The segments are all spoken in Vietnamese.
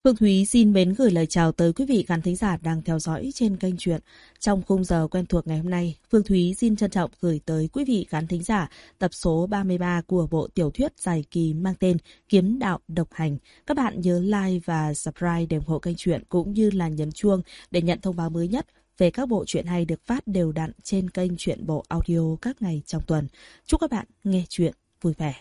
Phương Thúy xin mến gửi lời chào tới quý vị khán thính giả đang theo dõi trên kênh truyện. Trong khung giờ quen thuộc ngày hôm nay, Phương Thúy xin trân trọng gửi tới quý vị khán thính giả tập số 33 của bộ tiểu thuyết dài kỳ mang tên Kiếm Đạo Độc Hành. Các bạn nhớ like và subscribe để ủng hộ kênh truyện cũng như là nhấn chuông để nhận thông báo mới nhất về các bộ truyện hay được phát đều đặn trên kênh Truyện Bộ Audio các ngày trong tuần. Chúc các bạn nghe truyện vui vẻ.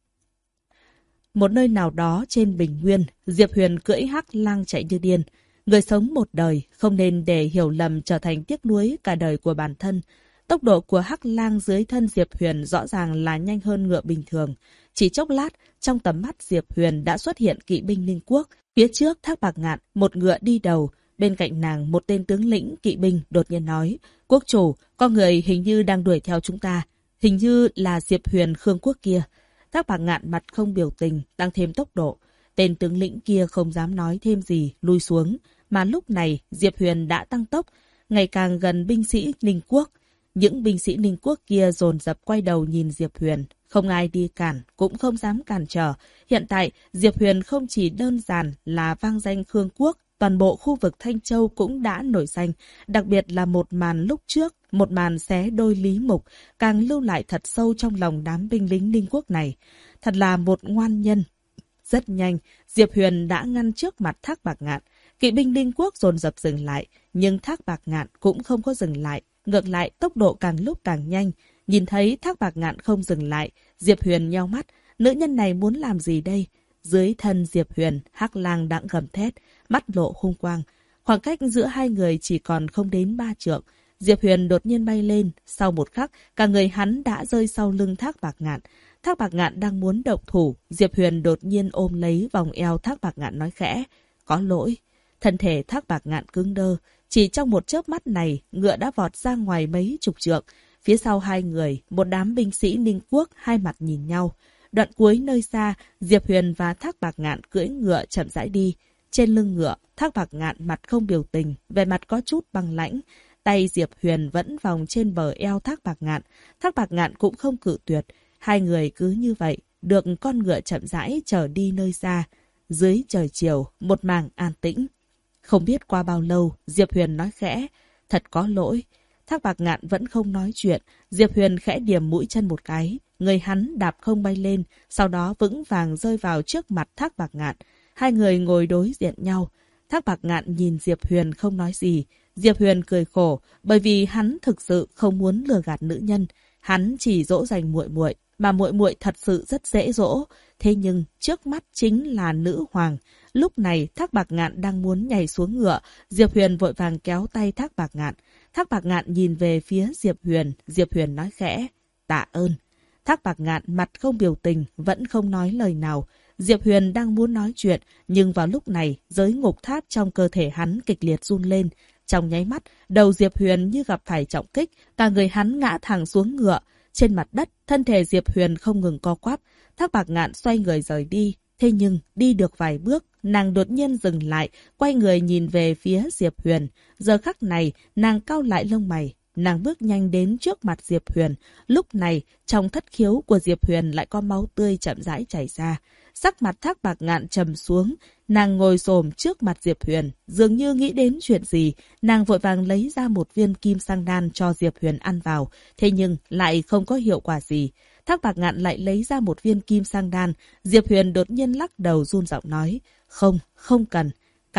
Một nơi nào đó trên Bình Nguyên, Diệp Huyền cưỡi hắc lang chạy như điên. Người sống một đời không nên để hiểu lầm trở thành tiếc nuối cả đời của bản thân. Tốc độ của hắc lang dưới thân Diệp Huyền rõ ràng là nhanh hơn ngựa bình thường. Chỉ chốc lát, trong tầm mắt Diệp Huyền đã xuất hiện kỵ binh Ninh Quốc. Phía trước Thác Bạc Ngạn, một ngựa đi đầu. Bên cạnh nàng, một tên tướng lĩnh kỵ binh đột nhiên nói: "Quốc chủ, có người hình như đang đuổi theo chúng ta. Hình như là Diệp Huyền Khương Quốc kia." Thác Bạc Ngạn mặt không biểu tình, tăng thêm tốc độ. Tên tướng lĩnh kia không dám nói thêm gì, lui xuống. Mà lúc này, Diệp Huyền đã tăng tốc, ngày càng gần binh sĩ Ninh Quốc. Những binh sĩ Ninh Quốc kia dồn dập quay đầu nhìn Diệp Huyền. Không ai đi cản, cũng không dám cản trở. Hiện tại, Diệp Huyền không chỉ đơn giản là vang danh Khương Quốc, toàn bộ khu vực Thanh Châu cũng đã nổi danh. Đặc biệt là một màn lúc trước, một màn xé đôi Lý Mục, càng lưu lại thật sâu trong lòng đám binh lính Ninh Quốc này. Thật là một ngoan nhân. Rất nhanh, Diệp Huyền đã ngăn trước mặt Thác Bạc Ngạn. Kỵ binh Ninh Quốc dồn dập dừng lại, nhưng Thác Bạc Ngạn cũng không có dừng lại. Ngược lại, tốc độ càng lúc càng nhanh. Nhìn thấy Thác Bạc Ngạn không dừng lại, Diệp Huyền nheo mắt. Nữ nhân này muốn làm gì đây? Dưới thân Diệp Huyền, hắc lang đã gầm thét, mắt lộ hung quang. Khoảng cách giữa hai người chỉ còn không đến 3 trượng. Diệp Huyền đột nhiên bay lên, sau một khắc, cả người hắn đã rơi sau lưng Thác Bạc Ngạn. Thác Bạc Ngạn đang muốn động thủ, Diệp Huyền đột nhiên ôm lấy vòng eo Thác Bạc Ngạn nói khẽ: "Có lỗi." Thân thể Thác Bạc Ngạn cứng đơ, chỉ trong một chớp mắt này, ngựa đã vọt ra ngoài mấy chục trượng. Phía sau hai người, một đám binh sĩ Ninh Quốc hai mặt nhìn nhau. Đoạn cuối nơi xa, Diệp Huyền và Thác Bạc Ngạn cưỡi ngựa chậm rãi đi. Trên lưng ngựa, Thác Bạc Ngạn mặt không biểu tình, vẻ mặt có chút băng lãnh. Tay Diệp Huyền vẫn vòng trên bờ eo Thác Bạc Ngạn. Thác Bạc Ngạn cũng không cự tuyệt. Hai người cứ như vậy, được con ngựa chậm rãi chở đi nơi xa. Dưới trời chiều, một mảng an tĩnh. Không biết qua bao lâu, Diệp Huyền nói khẽ: "Thật có lỗi." Thác Bạc Ngạn vẫn không nói chuyện. Diệp Huyền khẽ điểm mũi chân một cái. Người hắn đạp không bay lên, sau đó vững vàng rơi vào trước mặt Thác Bạc Ngạn. Hai người ngồi đối diện nhau. Thác Bạc Ngạn nhìn Diệp Huyền không nói gì. Diệp Huyền cười khổ, bởi vì hắn thực sự không muốn lừa gạt nữ nhân. Hắn chỉ dỗ dành muội muội, mà muội muội thật sự rất dễ dỗ. Thế nhưng trước mắt chính là nữ hoàng. Lúc này Thác Bạc Ngạn đang muốn nhảy xuống ngựa. Diệp Huyền vội vàng kéo tay Thác Bạc Ngạn. Thác Bạc Ngạn nhìn về phía Diệp Huyền. Diệp Huyền nói khẽ: "Tạ ơn." Thác Bạc Ngạn mặt không biểu tình, vẫn không nói lời nào. Diệp Huyền đang muốn nói chuyện, nhưng vào lúc này, giới ngục tháp trong cơ thể hắn kịch liệt run lên. Trong nháy mắt, đầu Diệp Huyền như gặp phải trọng kích, cả người hắn ngã thẳng xuống ngựa. Trên mặt đất, thân thể Diệp Huyền không ngừng co quắp. Thác Bạc Ngạn xoay người rời đi. Thế nhưng, đi được vài bước, nàng đột nhiên dừng lại, quay người nhìn về phía Diệp Huyền. Giờ khắc này, nàng cau lại lông mày. Nàng bước nhanh đến trước mặt Diệp Huyền. Lúc này, trong thất khiếu của Diệp Huyền lại có máu tươi chậm rãi chảy ra. Sắc mặt Thác Bạc Ngạn trầm xuống. Nàng ngồi xổm trước mặt Diệp Huyền. Dường như nghĩ đến chuyện gì, nàng vội vàng lấy ra một viên kim sang đan cho Diệp Huyền ăn vào. Thế nhưng, lại không có hiệu quả gì. Thác Bạc Ngạn lại lấy ra một viên kim sang đan. Diệp Huyền đột nhiên lắc đầu run giọng nói: Không cần.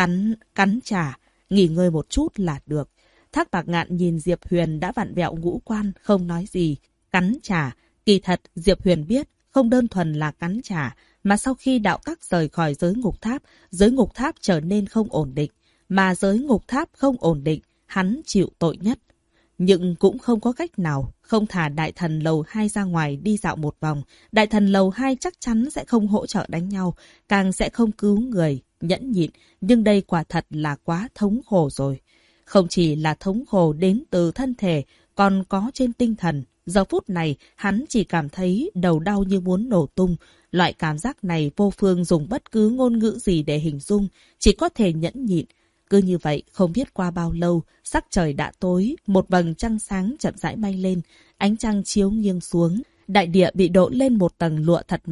Cắn trả. Nghỉ ngơi một chút là được." Thác Bạc Ngạn nhìn Diệp Huyền đã vặn vẹo ngũ quan, không nói gì. Cắn trả. Kỳ thật, Diệp Huyền biết, không đơn thuần là cắn trả, mà sau khi đạo tắc rời khỏi giới ngục tháp trở nên không ổn định. Mà giới ngục tháp không ổn định, hắn chịu tội nhất. Nhưng cũng không có cách nào, không thả Đại Thần Lầu 2 ra ngoài đi dạo một vòng. Đại Thần Lầu 2 chắc chắn sẽ không hỗ trợ đánh nhau, càng sẽ không cứu người, nhẫn nhịn. Nhưng đây quả thật là quá thống khổ rồi. Không chỉ là thống khổ đến từ thân thể, còn có trên tinh thần. Giờ phút này, hắn chỉ cảm thấy đầu đau như muốn nổ tung. Loại cảm giác này vô phương dùng bất cứ ngôn ngữ gì để hình dung, chỉ có thể nhẫn nhịn. Cứ như vậy, không biết qua bao lâu, sắc trời đã tối, một vầng trăng sáng chậm rãi bay lên, ánh trăng chiếu nghiêng xuống. Đại địa bị đổ lên một tầng lụa thật mỏng.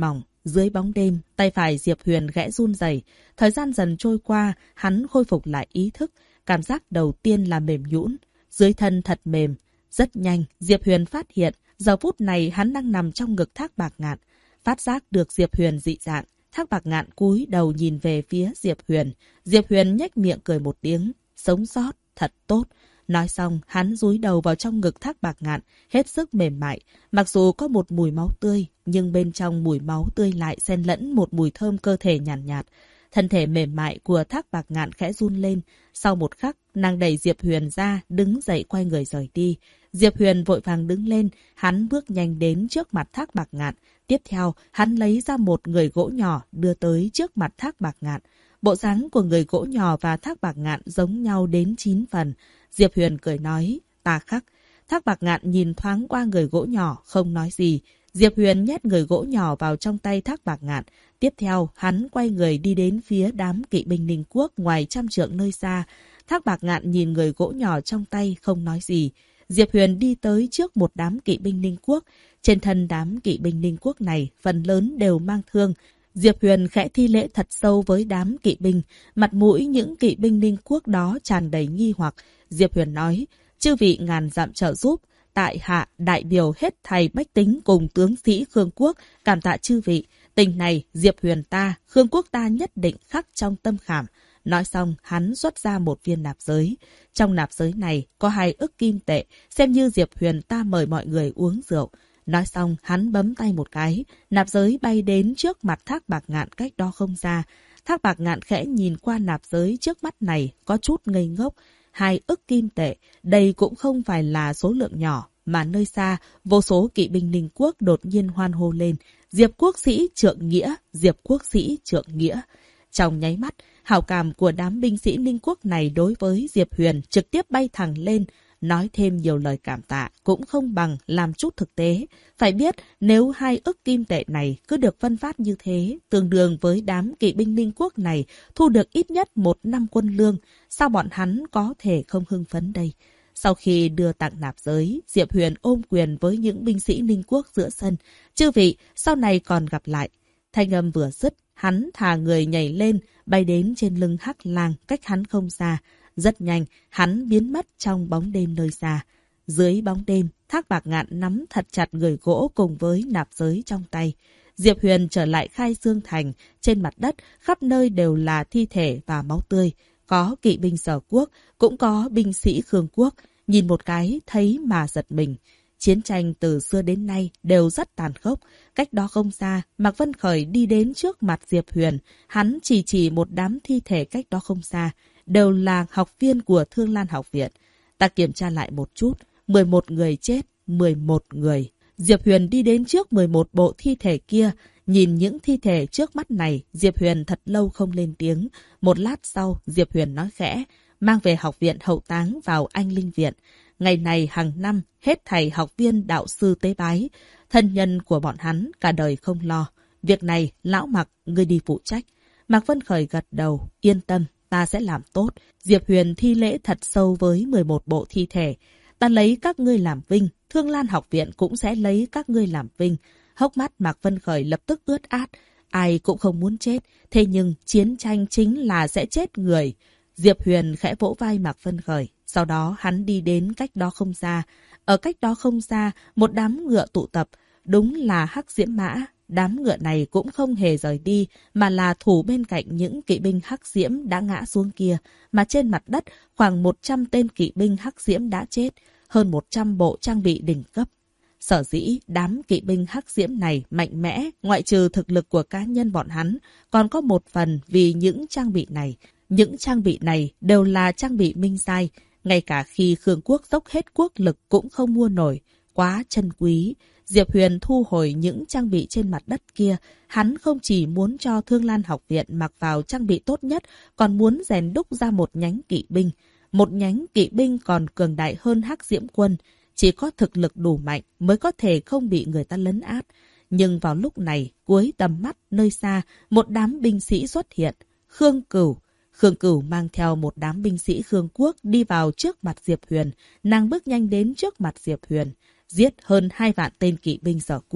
Dưới bóng đêm, tay phải Diệp Huyền khẽ run rẩy. Thời gian dần trôi qua, hắn khôi phục lại ý thức. Cảm giác đầu tiên là mềm nhũn, dưới thân thật mềm. Rất nhanh, Diệp Huyền phát hiện, giờ phút này hắn đang nằm trong ngực Thác Bạc Ngạn. Phát giác được Diệp Huyền dị dạng, Thác Bạc Ngạn cúi đầu nhìn về phía Diệp Huyền. Diệp Huyền nhếch miệng cười một tiếng, sống sót, thật tốt. Nói xong, hắn dúi đầu vào trong ngực Thác Bạc Ngạn, hết sức mềm mại. Mặc dù có một mùi máu tươi, nhưng bên trong mùi máu tươi lại xen lẫn một mùi thơm cơ thể nhàn nhạt. Thân thể mềm mại của Thác Bạc Ngạn khẽ run lên. Sau một khắc, nàng đẩy Diệp Huyền ra, đứng dậy quay người rời đi. Diệp Huyền vội vàng đứng lên, hắn bước nhanh đến trước mặt Thác Bạc Ngạn. Tiếp theo, hắn lấy ra một người gỗ nhỏ đưa tới trước mặt Thác Bạc Ngạn. Bộ dáng của người gỗ nhỏ và Thác Bạc Ngạn giống nhau đến 9 phần. Diệp Huyền cười nói, ta khắc. Thác Bạc Ngạn nhìn thoáng qua người gỗ nhỏ, không nói gì. Diệp Huyền nhét người gỗ nhỏ vào trong tay Thác Bạc Ngạn. Tiếp theo, hắn quay người đi đến phía đám kỵ binh Ninh Quốc ngoài 100 trượng nơi xa. Thác Bạc Ngạn nhìn người gỗ nhỏ trong tay, không nói gì. Diệp Huyền đi tới trước một đám kỵ binh Ninh Quốc. Trên thân đám kỵ binh Ninh Quốc này, phần lớn đều mang thương. Diệp Huyền khẽ thi lễ thật sâu với đám kỵ binh. Mặt mũi những kỵ binh Ninh Quốc đó tràn đầy nghi hoặc. Diệp Huyền nói, chư vị ngàn dặm trợ giúp. Tại hạ đại biểu hết thầy bách tính cùng tướng sĩ Khương Quốc, cảm tạ chư vị. Tình này Diệp Huyền ta, Khương Quốc ta nhất định khắc trong tâm khảm. Nói xong, hắn xuất ra một viên nạp giới. Trong nạp giới này có 2 ức kim tệ, xem như Diệp Huyền ta mời mọi người uống rượu. Nói xong, hắn bấm tay một cái, nạp giới bay đến trước mặt Thác Bạc Ngạn cách đó không xa. Thác Bạc Ngạn khẽ nhìn qua nạp giới trước mắt này, có chút ngây ngốc. 2 ức kim tệ, đây cũng không phải là số lượng nhỏ, mà nơi xa, vô số kỵ binh Ninh Quốc đột nhiên hoan hô lên. Diệp quốc sĩ trượng nghĩa, Diệp quốc sĩ trượng nghĩa. Trong nháy mắt, hảo cảm của đám binh sĩ Ninh Quốc này đối với Diệp Huyền trực tiếp bay thẳng lên. Nói thêm nhiều lời cảm tạ cũng không bằng làm chút thực tế. Phải biết, nếu 2 ức kim tệ này cứ được phân phát như thế, tương đương với đám kỵ binh Ninh Quốc này thu được ít nhất 1 năm quân lương, sao bọn hắn có thể không hưng phấn đây? Sau khi đưa tặng nạp giới, Diệp Huyền ôm quyền với những binh sĩ Ninh Quốc giữa sân. Chư vị, sau này còn gặp lại. Thanh âm vừa dứt, hắn thả người nhảy lên, bay đến trên lưng Hắc Lang cách hắn không xa. Rất nhanh, hắn biến mất trong bóng đêm nơi xa. Dưới bóng đêm, Thác Bạc Ngạn nắm thật chặt người gỗ cùng với nạp giới trong tay. Diệp Huyền trở lại Khai Dương Thành. Trên mặt đất, khắp nơi đều là thi thể và máu tươi. Có kỵ binh Sở Quốc, cũng có binh sĩ Khương Quốc. Nhìn một cái, thấy mà giật mình. Chiến tranh từ xưa đến nay đều rất tàn khốc. Cách đó không xa, Mạc Vân Khởi đi đến trước mặt Diệp Huyền. Hắn chỉ một đám thi thể cách đó không xa. Đều là học viên của Thương Lan Học viện. Ta kiểm tra lại một chút. 11 người chết, 11 người. Diệp Huyền đi đến trước 11 bộ thi thể kia. Nhìn những thi thể trước mắt này, Diệp Huyền thật lâu không lên tiếng. Một lát sau, Diệp Huyền nói khẽ, mang về học viện hậu táng vào Anh Linh Viện. Ngày này hàng năm, hết thầy học viên đạo sư tế bái. Thân nhân của bọn hắn cả đời không lo. Việc này, lão Mạc, ngươi đi phụ trách. Mạc Vân Khởi gật đầu, yên tâm, ta sẽ làm tốt. Diệp Huyền thi lễ thật sâu với 11 bộ thi thể. Ta lấy các ngươi làm vinh, Thương Lan Học viện cũng sẽ lấy các ngươi làm vinh. Hốc mắt Mạc Vân Khởi lập tức ướt át. Ai cũng không muốn chết, thế nhưng chiến tranh chính là sẽ chết người. Diệp Huyền khẽ vỗ vai Mạc Vân Khởi. Sau đó hắn đi đến cách đó không xa. Ở cách đó không xa, một đám ngựa tụ tập. Đúng là Hắc Diễm Mã. Đám ngựa này cũng không hề rời đi, mà là thủ bên cạnh những kỵ binh Hắc Diễm đã ngã xuống kia. Mà trên mặt đất, khoảng 100 tên kỵ binh Hắc Diễm đã chết. Hơn 100 bộ trang bị đỉnh cấp. Sở dĩ, đám kỵ binh Hắc Diễm này mạnh mẽ, ngoại trừ thực lực của cá nhân bọn hắn, còn có một phần vì những trang bị này. Những trang bị này đều là trang bị minh giai, ngay cả khi Khương Quốc dốc hết quốc lực cũng không mua nổi, quá chân quý. Diệp Huyền thu hồi những trang bị trên mặt đất kia, hắn không chỉ muốn cho Thương Lan Học viện mặc vào trang bị tốt nhất, còn muốn rèn đúc ra một nhánh kỵ binh. Một nhánh kỵ binh còn cường đại hơn Hắc Diễm quân, chỉ có thực lực đủ mạnh mới có thể không bị người ta lấn át. Nhưng vào lúc này, cuối tầm mắt nơi xa, một đám binh sĩ xuất hiện. Khương Cửu. Khương Cửu mang theo một đám binh sĩ Khương Quốc đi vào trước mặt Diệp Huyền. Nàng bước nhanh đến trước mặt Diệp Huyền, giết hơn 2 vạn tên kỵ binh Sở Quốc.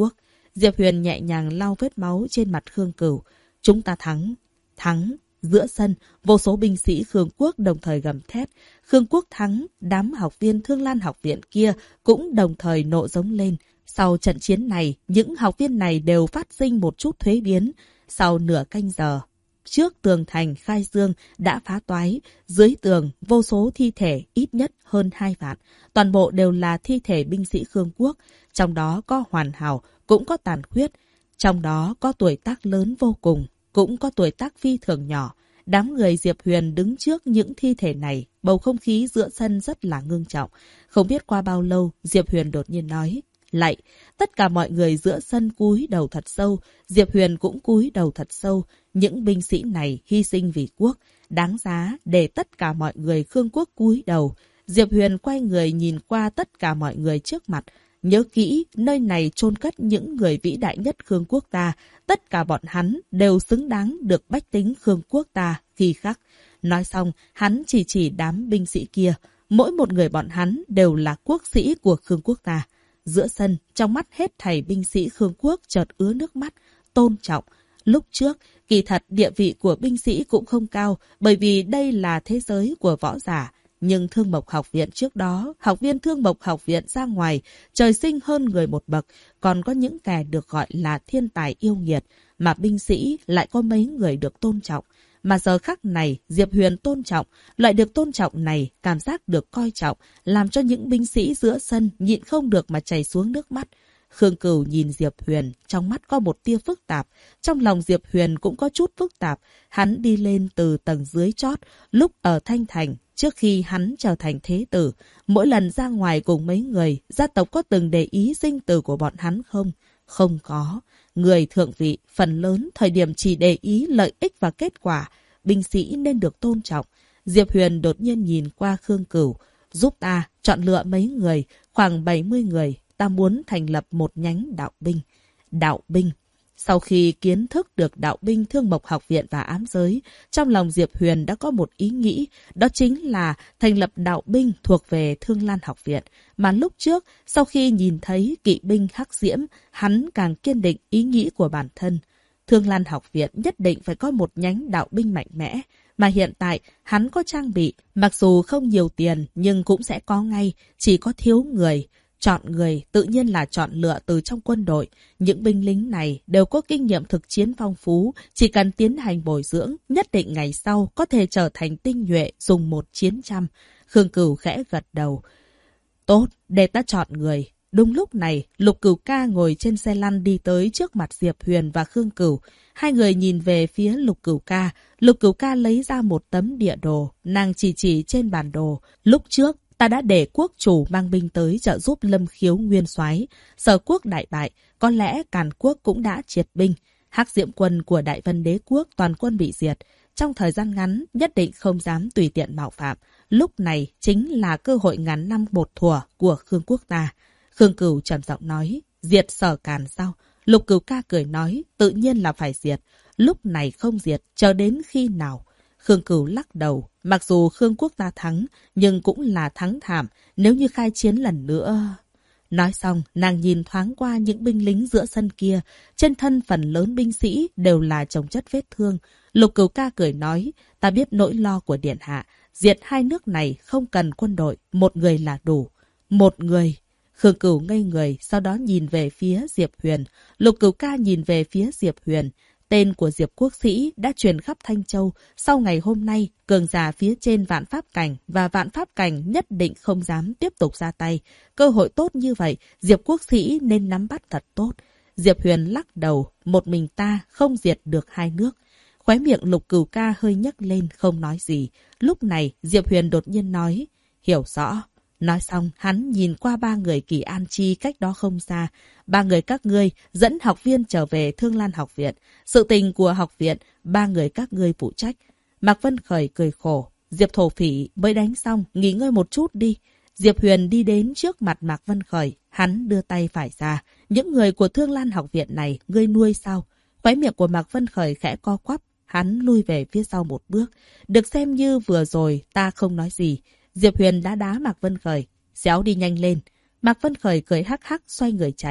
Diệp Huyền nhẹ nhàng lau vết máu trên mặt Khương Cửu. Chúng ta thắng. Thắng. Giữa sân, vô số binh sĩ Khương Quốc đồng thời gầm thét. Khương Quốc thắng, đám học viên Thương Lan học viện kia cũng đồng thời nộ giống lên. Sau trận chiến này, những học viên này đều phát sinh một chút thuế biến. Sau nửa canh giờ, trước tường thành Khai Dương đã phá toái, dưới tường vô số thi thể ít nhất hơn 2 vạn. Toàn bộ đều là thi thể binh sĩ Khương Quốc, trong đó có hoàn hảo, cũng có tàn khuyết. Trong đó có tuổi tác lớn vô cùng, cũng có tuổi tác phi thường nhỏ. Đám người Diệp Huyền đứng trước những thi thể này, bầu không khí giữa sân rất là ngưng trọng. Không biết qua bao lâu, Diệp Huyền đột nhiên nói, lạy. Tất cả mọi người giữa sân cúi đầu thật sâu, Diệp Huyền cũng cúi đầu thật sâu. Những binh sĩ này hy sinh vì quốc, đáng giá để tất cả mọi người Khương Quốc cúi đầu. Diệp Huyền quay người nhìn qua tất cả mọi người trước mặt. Nhớ kỹ, nơi này chôn cất những người vĩ đại nhất Khương Quốc ta. Tất cả bọn hắn đều xứng đáng được bách tính Khương Quốc ta khi khắc. Nói xong, hắn chỉ đám binh sĩ kia. Mỗi một người bọn hắn đều là quốc sĩ của Khương Quốc ta. Giữa sân, trong mắt hết thảy binh sĩ Khương Quốc chợt ứa nước mắt, tôn trọng. Lúc trước, kỳ thật địa vị của binh sĩ cũng không cao, bởi vì đây là thế giới của võ giả. Nhưng Thương Mộc học viện trước đó, học viên Thương Mộc học viện ra ngoài, trời sinh hơn người một bậc, còn có những kẻ được gọi là thiên tài yêu nghiệt, mà binh sĩ lại có mấy người được tôn trọng. Mà giờ khắc này, Diệp Huyền tôn trọng, loại được tôn trọng này, cảm giác được coi trọng, làm cho những binh sĩ giữa sân nhịn không được mà chảy xuống nước mắt. Khương Cửu nhìn Diệp Huyền, trong mắt có một tia phức tạp. Trong lòng Diệp Huyền cũng có chút phức tạp. Hắn đi lên từ tầng dưới chót, lúc ở Thanh Thành, trước khi hắn trở thành thế tử. Mỗi lần ra ngoài cùng mấy người, gia tộc có từng để ý sinh tử của bọn hắn không? Không có. Người thượng vị, phần lớn thời điểm chỉ để ý lợi ích và kết quả. Binh sĩ nên được tôn trọng. Diệp Huyền đột nhiên nhìn qua Khương Cửu. Giúp ta chọn lựa mấy người, khoảng 70 người. Ta muốn thành lập một nhánh đạo binh. Đạo binh. Sau khi kiến thức được đạo binh Thương Mộc học viện và ám giới, trong lòng Diệp Huyền đã có một ý nghĩ, đó chính là thành lập đạo binh thuộc về Thương Lan học viện. Mà lúc trước, sau khi nhìn thấy kỵ binh Hắc Diễm, hắn càng kiên định ý nghĩ của bản thân. Thương Lan học viện nhất định phải có một nhánh đạo binh mạnh mẽ. Mà hiện tại, hắn có trang bị, mặc dù không nhiều tiền nhưng cũng sẽ có ngay, chỉ có thiếu người. Chọn người tự nhiên là chọn lựa từ trong quân đội. Những binh lính này đều có kinh nghiệm thực chiến phong phú, chỉ cần tiến hành bồi dưỡng, nhất định ngày sau có thể trở thành tinh nhuệ dùng một chiến trăm. Khương Cửu khẽ gật đầu. Tốt, để ta chọn người. Đúng lúc này, Lục Cửu ca ngồi trên xe lăn đi tới trước mặt Diệp Huyền và Khương Cửu. Hai người nhìn về phía Lục Cửu ca. Lục Cửu ca lấy ra một tấm địa đồ, nàng chỉ trên bản đồ. Lúc trước, ta đã để quốc chủ mang binh tới trợ giúp Lâm Khiếu nguyên soái. Sở quốc đại bại, có lẽ Càn quốc cũng đã triệt binh. Hắc Diễm quân của Đại Vân Đế quốc toàn quân bị diệt. Trong thời gian ngắn, nhất định không dám tùy tiện mạo phạm. Lúc này chính là cơ hội ngàn năm một thuở của Khương quốc ta. Khương Cửu trầm giọng nói, diệt Sở Càn sao? Lục Cửu ca cười nói, tự nhiên là phải diệt. Lúc này không diệt, chờ đến khi nào? Khương Cửu lắc đầu, mặc dù Khương quốc ta thắng, nhưng cũng là thắng thảm, nếu như khai chiến lần nữa. Nói xong, nàng nhìn thoáng qua những binh lính giữa sân kia, trên thân phần lớn binh sĩ đều là chồng chất vết thương. Lục Cửu ca cười nói, ta biết nỗi lo của điện hạ, diệt hai nước này không cần quân đội, một người là đủ. Một người. Khương Cửu ngây người, sau đó nhìn về phía Diệp Huyền. Lục Cửu ca nhìn về phía Diệp Huyền. Tên của Diệp quốc sĩ đã truyền khắp Thanh Châu. Sau ngày hôm nay, cường giả phía trên Vạn Pháp Cảnh và Vạn Pháp Cảnh nhất định không dám tiếp tục ra tay. Cơ hội tốt như vậy, Diệp quốc sĩ nên nắm bắt thật tốt. Diệp Huyền lắc đầu, một mình ta không diệt được hai nước. Khóe miệng Lục Cửu ca hơi nhấc lên, không nói gì. Lúc này, Diệp Huyền đột nhiên nói, hiểu rõ. Nói xong, hắn nhìn qua ba người Kỳ An Chi cách đó không xa. Ba người các ngươi dẫn học viên trở về Thương Lan học viện. Sự tình của học viện, ba người các ngươi phụ trách. Mạc Vân Khởi cười khổ. Diệp Thổ Phỉ mới đánh xong, nghỉ ngơi một chút đi. Diệp Huyền đi đến trước mặt Mạc Vân Khởi. Hắn đưa tay phải ra. Những người của Thương Lan học viện này, ngươi nuôi sao? Khóe miệng của Mạc Vân Khởi khẽ co quắp. Hắn lui về phía sau một bước. Được xem như vừa rồi ta không nói gì. Diệp Huyền đã đá Mạc Vân Khởi. Xéo đi nhanh lên. Mạc Vân Khởi cười hắc hắc xoay người chạy.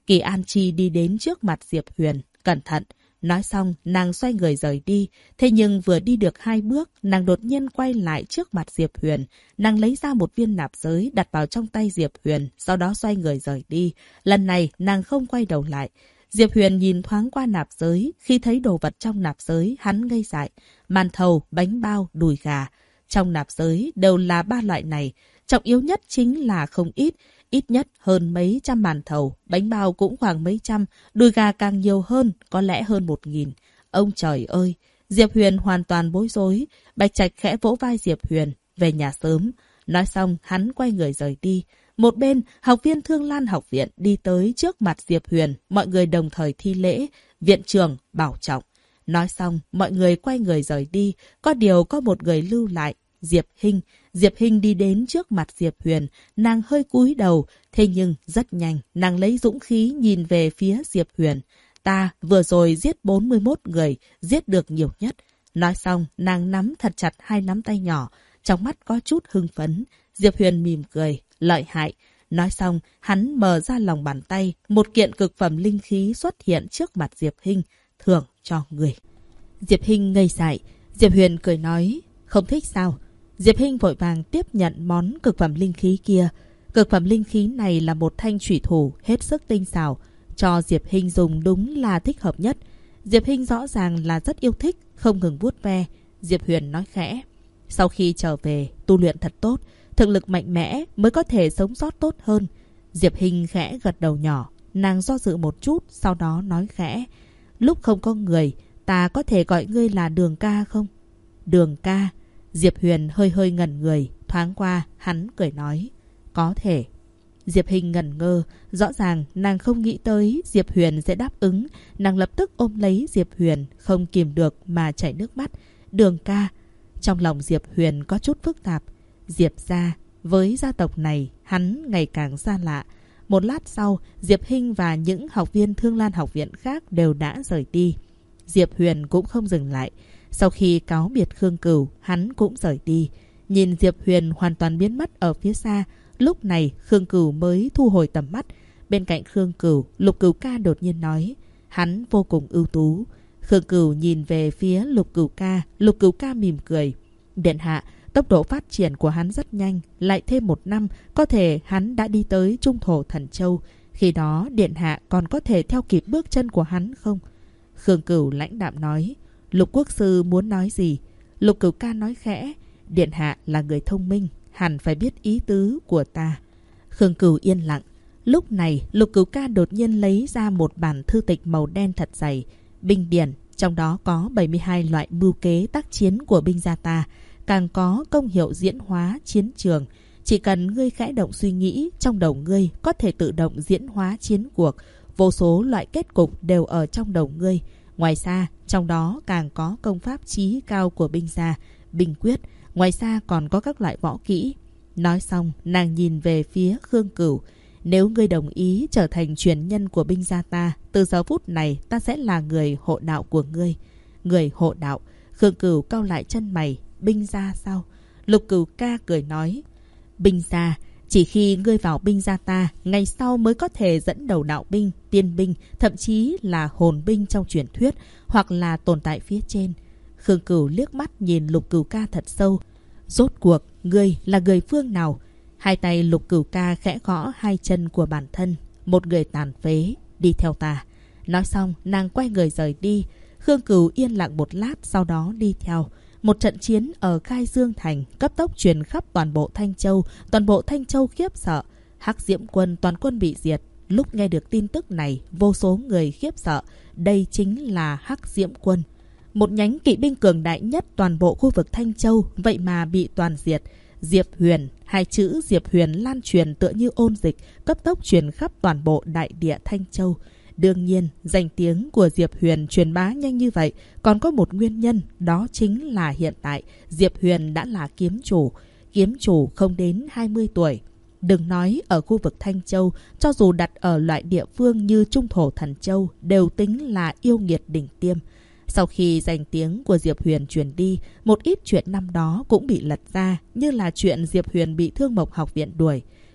Kỳ An Chi đi đến trước mặt Diệp Huyền. Cẩn thận. Nói xong, nàng xoay người rời đi. Thế nhưng vừa đi được 2 bước, nàng đột nhiên quay lại trước mặt Diệp Huyền. Nàng lấy ra một viên nạp giới đặt vào trong tay Diệp Huyền, sau đó xoay người rời đi. Lần này, nàng không quay đầu lại. Diệp Huyền nhìn thoáng qua nạp giới. Khi thấy đồ vật trong nạp giới, hắn ngây dại. Màn thầu, bánh bao, đùi gà. Trong nạp giới đều là 3 loại này. Trọng yếu nhất chính là không ít. Ít nhất hơn mấy trăm màn thầu, bánh bao cũng khoảng mấy trăm, đùi gà càng nhiều hơn, có lẽ hơn 1000. Ông trời ơi! Diệp Huyền hoàn toàn bối rối. Bạch Trạch khẽ vỗ vai Diệp Huyền, về nhà sớm. Nói xong, hắn quay người rời đi. Một bên, học viên Thương Lan học viện đi tới trước mặt Diệp Huyền, mọi người đồng thời thi lễ, viện trưởng bảo trọng. Nói xong, mọi người quay người rời đi, có điều có một người lưu lại, Diệp Hinh. Diệp Hinh đi đến trước mặt Diệp Huyền, nàng hơi cúi đầu, thế nhưng rất nhanh, nàng lấy dũng khí nhìn về phía Diệp Huyền. Ta vừa rồi giết 41 người, giết được nhiều nhất. Nói xong, nàng nắm thật chặt 2 nắm tay nhỏ, trong mắt có chút hưng phấn. Diệp Huyền mỉm cười, lợi hại. Nói xong, hắn mở ra lòng bàn tay, một kiện cực phẩm linh khí xuất hiện trước mặt Diệp Hinh, thưởng cho người. Diệp Hinh ngây dại, Diệp Huyền cười nói, không thích sao? Diệp Hinh vội vàng tiếp nhận món cực phẩm linh khí kia. Cực phẩm linh khí này là một thanh chủy thủ hết sức tinh xảo, cho Diệp Hinh dùng đúng là thích hợp nhất. Diệp Hinh rõ ràng là rất yêu thích, không ngừng vuốt ve. Diệp Huyền nói khẽ, sau khi trở về, tu luyện thật tốt, thực lực mạnh mẽ mới có thể sống sót tốt hơn. Diệp Hinh khẽ gật đầu nhỏ, nàng do dự một chút, sau đó nói khẽ, lúc không có người, ta có thể gọi ngươi là Đường ca không? Đường ca. Diệp Huyền hơi hơi ngẩn người, thoáng qua, hắn cười nói, có thể. Diệp Hinh ngẩn ngơ, rõ ràng nàng không nghĩ tới Diệp Huyền sẽ đáp ứng, nàng lập tức ôm lấy Diệp Huyền, không kìm được mà chảy nước mắt. Đường ca. Trong lòng Diệp Huyền có chút phức tạp. Diệp gia, với gia tộc này, hắn ngày càng xa lạ. Một lát sau, Diệp Hinh và những học viên Thương Lan học viện khác đều đã rời đi. Diệp Huyền cũng không dừng lại. Sau khi cáo biệt Khương Cửu, hắn cũng rời đi. Nhìn Diệp Huyền hoàn toàn biến mất ở phía xa, lúc này Khương Cửu mới thu hồi tầm mắt. Bên cạnh Khương Cửu, Lục Cửu ca đột nhiên nói, hắn vô cùng ưu tú. Khương Cửu nhìn về phía Lục Cửu ca mỉm cười. Điện hạ, tốc độ phát triển của hắn rất nhanh, lại thêm 1 năm, có thể hắn đã đi tới Trung Thổ Thần Châu. Khi đó, điện hạ còn có thể theo kịp bước chân của hắn không? Khương Cửu lãnh đạm nói. Lục quốc sư muốn nói gì? Lục Cửu ca nói khẽ, điện hạ là người thông minh, hẳn phải biết ý tứ của ta. Khương Cửu yên lặng. Lúc này, Lục Cửu ca đột nhiên lấy ra một bản thư tịch màu đen thật dày, binh điển, trong đó có 72 loại mưu kế tác chiến của binh gia ta, càng có công hiệu diễn hóa chiến trường. Chỉ cần ngươi khẽ động suy nghĩ, trong đầu ngươi có thể tự động diễn hóa chiến cuộc, vô số loại kết cục đều ở trong đầu ngươi. Ngoài ra, trong đó càng có công pháp chí cao của binh gia, binh quyết, ngoài ra còn có các loại võ kỹ. Nói xong, nàng nhìn về phía Khương Cửu. Nếu ngươi đồng ý trở thành truyền nhân của binh gia ta, từ giờ phút này ta sẽ là người hộ đạo của ngươi. Người hộ đạo. Khương Cửu cau lại chân mày. Binh gia sao? Lục Cửu ca cười nói. Binh gia, chỉ khi ngươi vào binh gia ta, ngày sau mới có thể dẫn đầu đạo binh, tiên binh, thậm chí là hồn binh trong truyền thuyết, hoặc là tồn tại phía trên. Khương Cửu liếc mắt nhìn Lục Cửu ca thật sâu. Rốt cuộc, ngươi là người phương nào? Hai tay Lục Cửu ca khẽ gõ 2 chân của bản thân. Một người tàn phế, đi theo ta. Nói xong, nàng quay người rời đi. Khương Cửu yên lặng một lát, sau đó đi theo. Một trận chiến ở Khai Dương Thành cấp tốc truyền khắp toàn bộ Thanh Châu. Toàn bộ Thanh Châu khiếp sợ. Hắc Diễm quân toàn quân bị diệt. Lúc nghe được tin tức này, vô số người khiếp sợ. Đây chính là Hắc Diễm quân. Một nhánh kỵ binh cường đại nhất toàn bộ khu vực Thanh Châu, vậy mà bị toàn diệt. Diệp Huyền, 2 chữ Diệp Huyền lan truyền tựa như ôn dịch, cấp tốc truyền khắp toàn bộ đại địa Thanh Châu. Đương nhiên, danh tiếng của Diệp Huyền truyền bá nhanh như vậy còn có một nguyên nhân, đó chính là hiện tại Diệp Huyền đã là kiếm chủ. Kiếm chủ không đến 20 tuổi. Đừng nói ở khu vực Thanh Châu, cho dù đặt ở loại địa phương như Trung Thổ Thần Châu đều tính là yêu nghiệt đỉnh tiêm. Sau khi danh tiếng của Diệp Huyền truyền đi, một ít chuyện năm đó cũng bị lật ra, như là chuyện Diệp Huyền bị Thương Mộc học viện đuổi.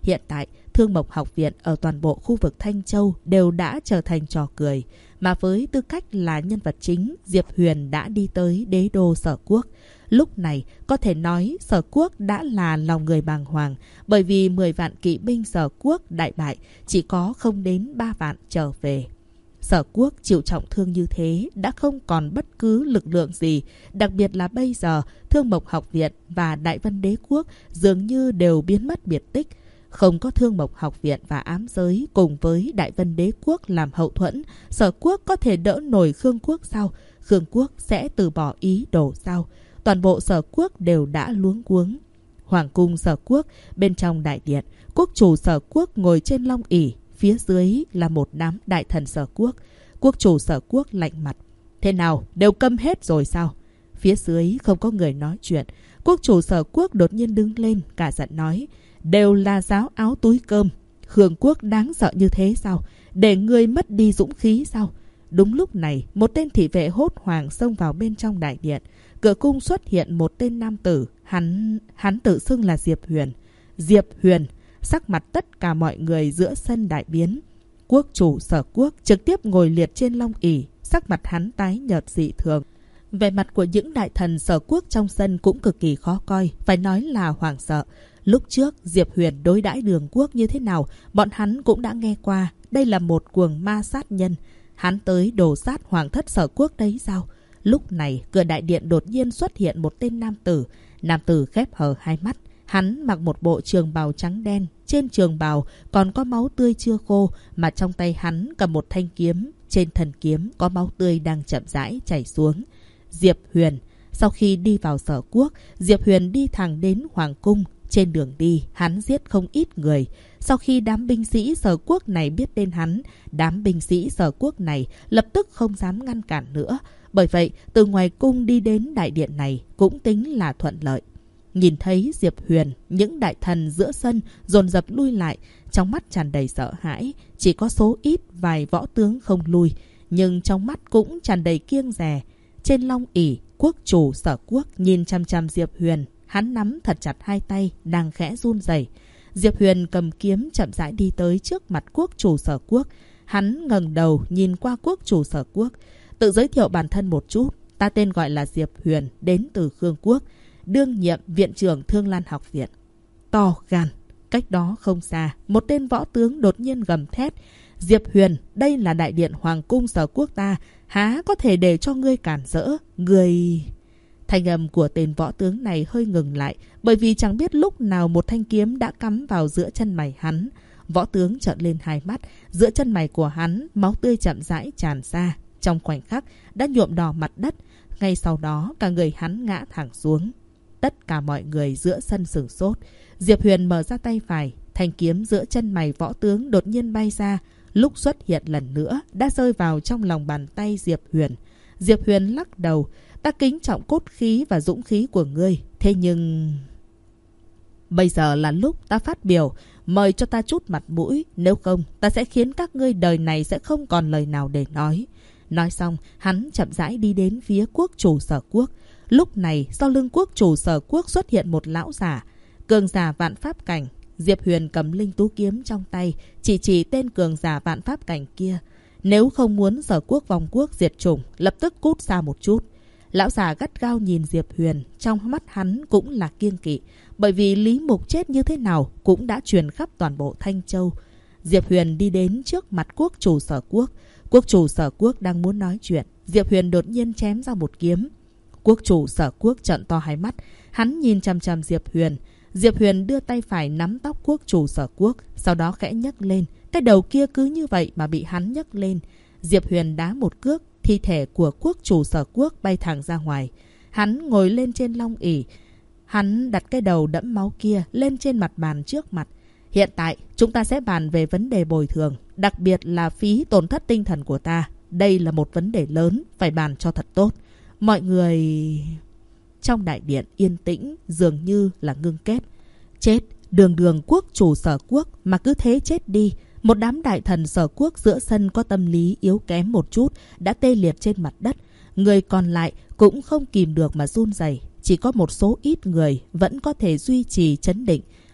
Hiện tại, Thương Mộc Học Viện ở toàn bộ khu vực Thanh Châu đều đã trở thành trò cười. Mà với tư cách là nhân vật chính, Diệp Huyền đã đi tới đế đô Sở Quốc. Lúc này, có thể nói Sở Quốc đã là lòng người bàng hoàng, bởi vì 10 vạn kỵ binh Sở Quốc đại bại, chỉ có không đến 3 vạn trở về. Sở Quốc chịu trọng thương như thế đã không còn bất cứ lực lượng gì, đặc biệt là bây giờ Thương Mộc Học Viện và Đại Vân Đế Quốc dường như đều biến mất biệt tích. Không có Thương Mộc Học Viện và ám giới cùng với Đại Vân Đế Quốc làm hậu thuẫn, Sở Quốc có thể đỡ nổi Khương Quốc sao? Khương Quốc sẽ từ bỏ ý đồ sao? Toàn bộ Sở Quốc đều đã luống cuống. Hoàng cung Sở Quốc, bên trong đại điện, quốc chủ Sở Quốc ngồi trên long ỷ, phía dưới là một đám đại thần Sở Quốc. Quốc chủ Sở Quốc lạnh mặt. Thế nào, đều câm hết rồi sao? Phía dưới không có người nói chuyện. Quốc chủ Sở Quốc đột nhiên đứng lên, cả giận nói. Đều là giáo áo túi cơm. Khương Quốc đáng sợ như thế sao? Để ngươi mất đi dũng khí sao? Đúng lúc này, một tên thị vệ hốt hoảng xông vào bên trong đại điện. Cửa cung xuất hiện một tên nam tử. Hắn tự xưng là Diệp Huyền. Diệp Huyền, sắc mặt tất cả mọi người giữa sân đại biến. Quốc chủ Sở Quốc trực tiếp ngồi liệt trên long ỷ, sắc mặt hắn tái nhợt dị thường. Vẻ mặt của những đại thần Sở Quốc trong sân cũng cực kỳ khó coi, phải nói là hoảng sợ. Lúc trước Diệp Huyền đối đãi Đường Quốc như thế nào, bọn hắn cũng đã nghe qua. Đây là một cuồng ma sát nhân. Hắn tới đổ sát hoàng thất Sở Quốc đấy sao? Lúc này cửa đại điện đột nhiên xuất hiện một tên nam tử. Nam tử khép hờ hai mắt. Hắn mặc một bộ trường bào trắng đen. Trên trường bào còn có máu tươi chưa khô, mà trong tay hắn cầm một thanh kiếm. Trên thân kiếm có máu tươi đang chậm rãi chảy xuống. Diệp Huyền. Sau khi đi vào Sở Quốc, Diệp Huyền đi thẳng đến Hoàng cung. Trên đường đi, hắn giết không ít người. Sau khi đám binh sĩ Sở Quốc này biết tên hắn, đám binh sĩ Sở Quốc này lập tức không dám ngăn cản nữa. Bởi vậy, từ ngoài cung đi đến đại điện này cũng tính là thuận lợi. Nhìn thấy Diệp Huyền, những đại thần giữa sân dồn dập lui lại, trong mắt tràn đầy sợ hãi. Chỉ có số ít vài võ tướng không lui, nhưng trong mắt cũng tràn đầy kiêng dè. Trên long ỷ, quốc chủ Sở Quốc nhìn chăm chăm Diệp Huyền. Hắn nắm thật chặt hai tay, đang khẽ run rẩy. Diệp Huyền cầm kiếm chậm rãi đi tới trước mặt quốc chủ Sở Quốc. Hắn ngẩng đầu nhìn qua quốc chủ Sở Quốc. Tự giới thiệu bản thân một chút. Ta tên gọi là Diệp Huyền, đến từ Khương Quốc, đương nhiệm viện trưởng Thương Lan Học Viện. To gan. Cách đó không xa, một tên võ tướng đột nhiên gầm thét. Diệp Huyền, đây là đại điện Hoàng cung Sở Quốc ta. Há có thể để cho ngươi cản rỡ? Ngươi... Thanh âm của tên võ tướng này hơi ngừng lại, bởi vì chẳng biết lúc nào một thanh kiếm đã cắm vào giữa chân mày hắn. Võ tướng trợn lên hai mắt, giữa chân mày của hắn, máu tươi chậm rãi tràn ra. Trong khoảnh khắc, đã nhuộm đỏ mặt đất. Ngay sau đó, cả người hắn ngã thẳng xuống. Tất cả mọi người giữa sân sửng sốt. Diệp Huyền mở ra tay phải, thanh kiếm giữa chân mày võ tướng đột nhiên bay ra. Lúc xuất hiện lần nữa, đã rơi vào trong lòng bàn tay Diệp Huyền. Diệp Huyền lắc đầu. Ta kính trọng cốt khí và dũng khí của ngươi. Thế nhưng... Bây giờ là lúc ta phát biểu. Mời cho ta chút mặt mũi. Nếu không, ta sẽ khiến các ngươi đời này sẽ không còn lời nào để nói. Nói xong, hắn chậm rãi đi đến phía quốc chủ Sở Quốc. Lúc này, sau lưng quốc chủ Sở Quốc xuất hiện một lão giả. Cường giả vạn pháp cảnh. Diệp Huyền cầm linh tú kiếm trong tay, chỉ tên cường giả vạn pháp cảnh kia. Nếu không muốn Sở Quốc vòng quốc diệt chủng, lập tức cút xa một chút. Lão già gắt gao nhìn Diệp Huyền, trong mắt hắn cũng là kiêng kỵ, bởi vì Lý Mục chết như thế nào cũng đã truyền khắp toàn bộ Thanh Châu. Diệp Huyền đi đến trước mặt quốc chủ Sở Quốc. Quốc chủ Sở Quốc đang muốn nói chuyện, Diệp Huyền đột nhiên chém ra một kiếm. Quốc chủ Sở Quốc trợn to hai mắt, hắn nhìn chằm chằm Diệp Huyền. Diệp Huyền đưa tay phải nắm tóc quốc chủ Sở Quốc, sau đó khẽ nhấc lên. Cái đầu kia cứ như vậy mà bị hắn nhấc lên. Diệp Huyền đá một cước, thi thể của quốc chủ Sở Quốc bay thẳng ra ngoài. Hắn ngồi lên trên long ỷ. Hắn đặt cái đầu đẫm máu kia lên trên mặt bàn trước mặt. Hiện tại, chúng ta sẽ bàn về vấn đề bồi thường, đặc biệt là phí tổn thất tinh thần của ta. Đây là một vấn đề lớn, phải bàn cho thật tốt. Mọi người... Trong đại điện yên tĩnh dường như là ngưng kết. Chết, đường quốc chủ Sở Quốc mà cứ thế chết đi. Một đám đại thần Sở Quốc giữa sân có tâm lý yếu kém một chút đã tê liệt trên mặt đất. Người còn lại cũng không kìm được mà run rẩy. Chỉ có một số ít người vẫn có thể duy trì trấn định.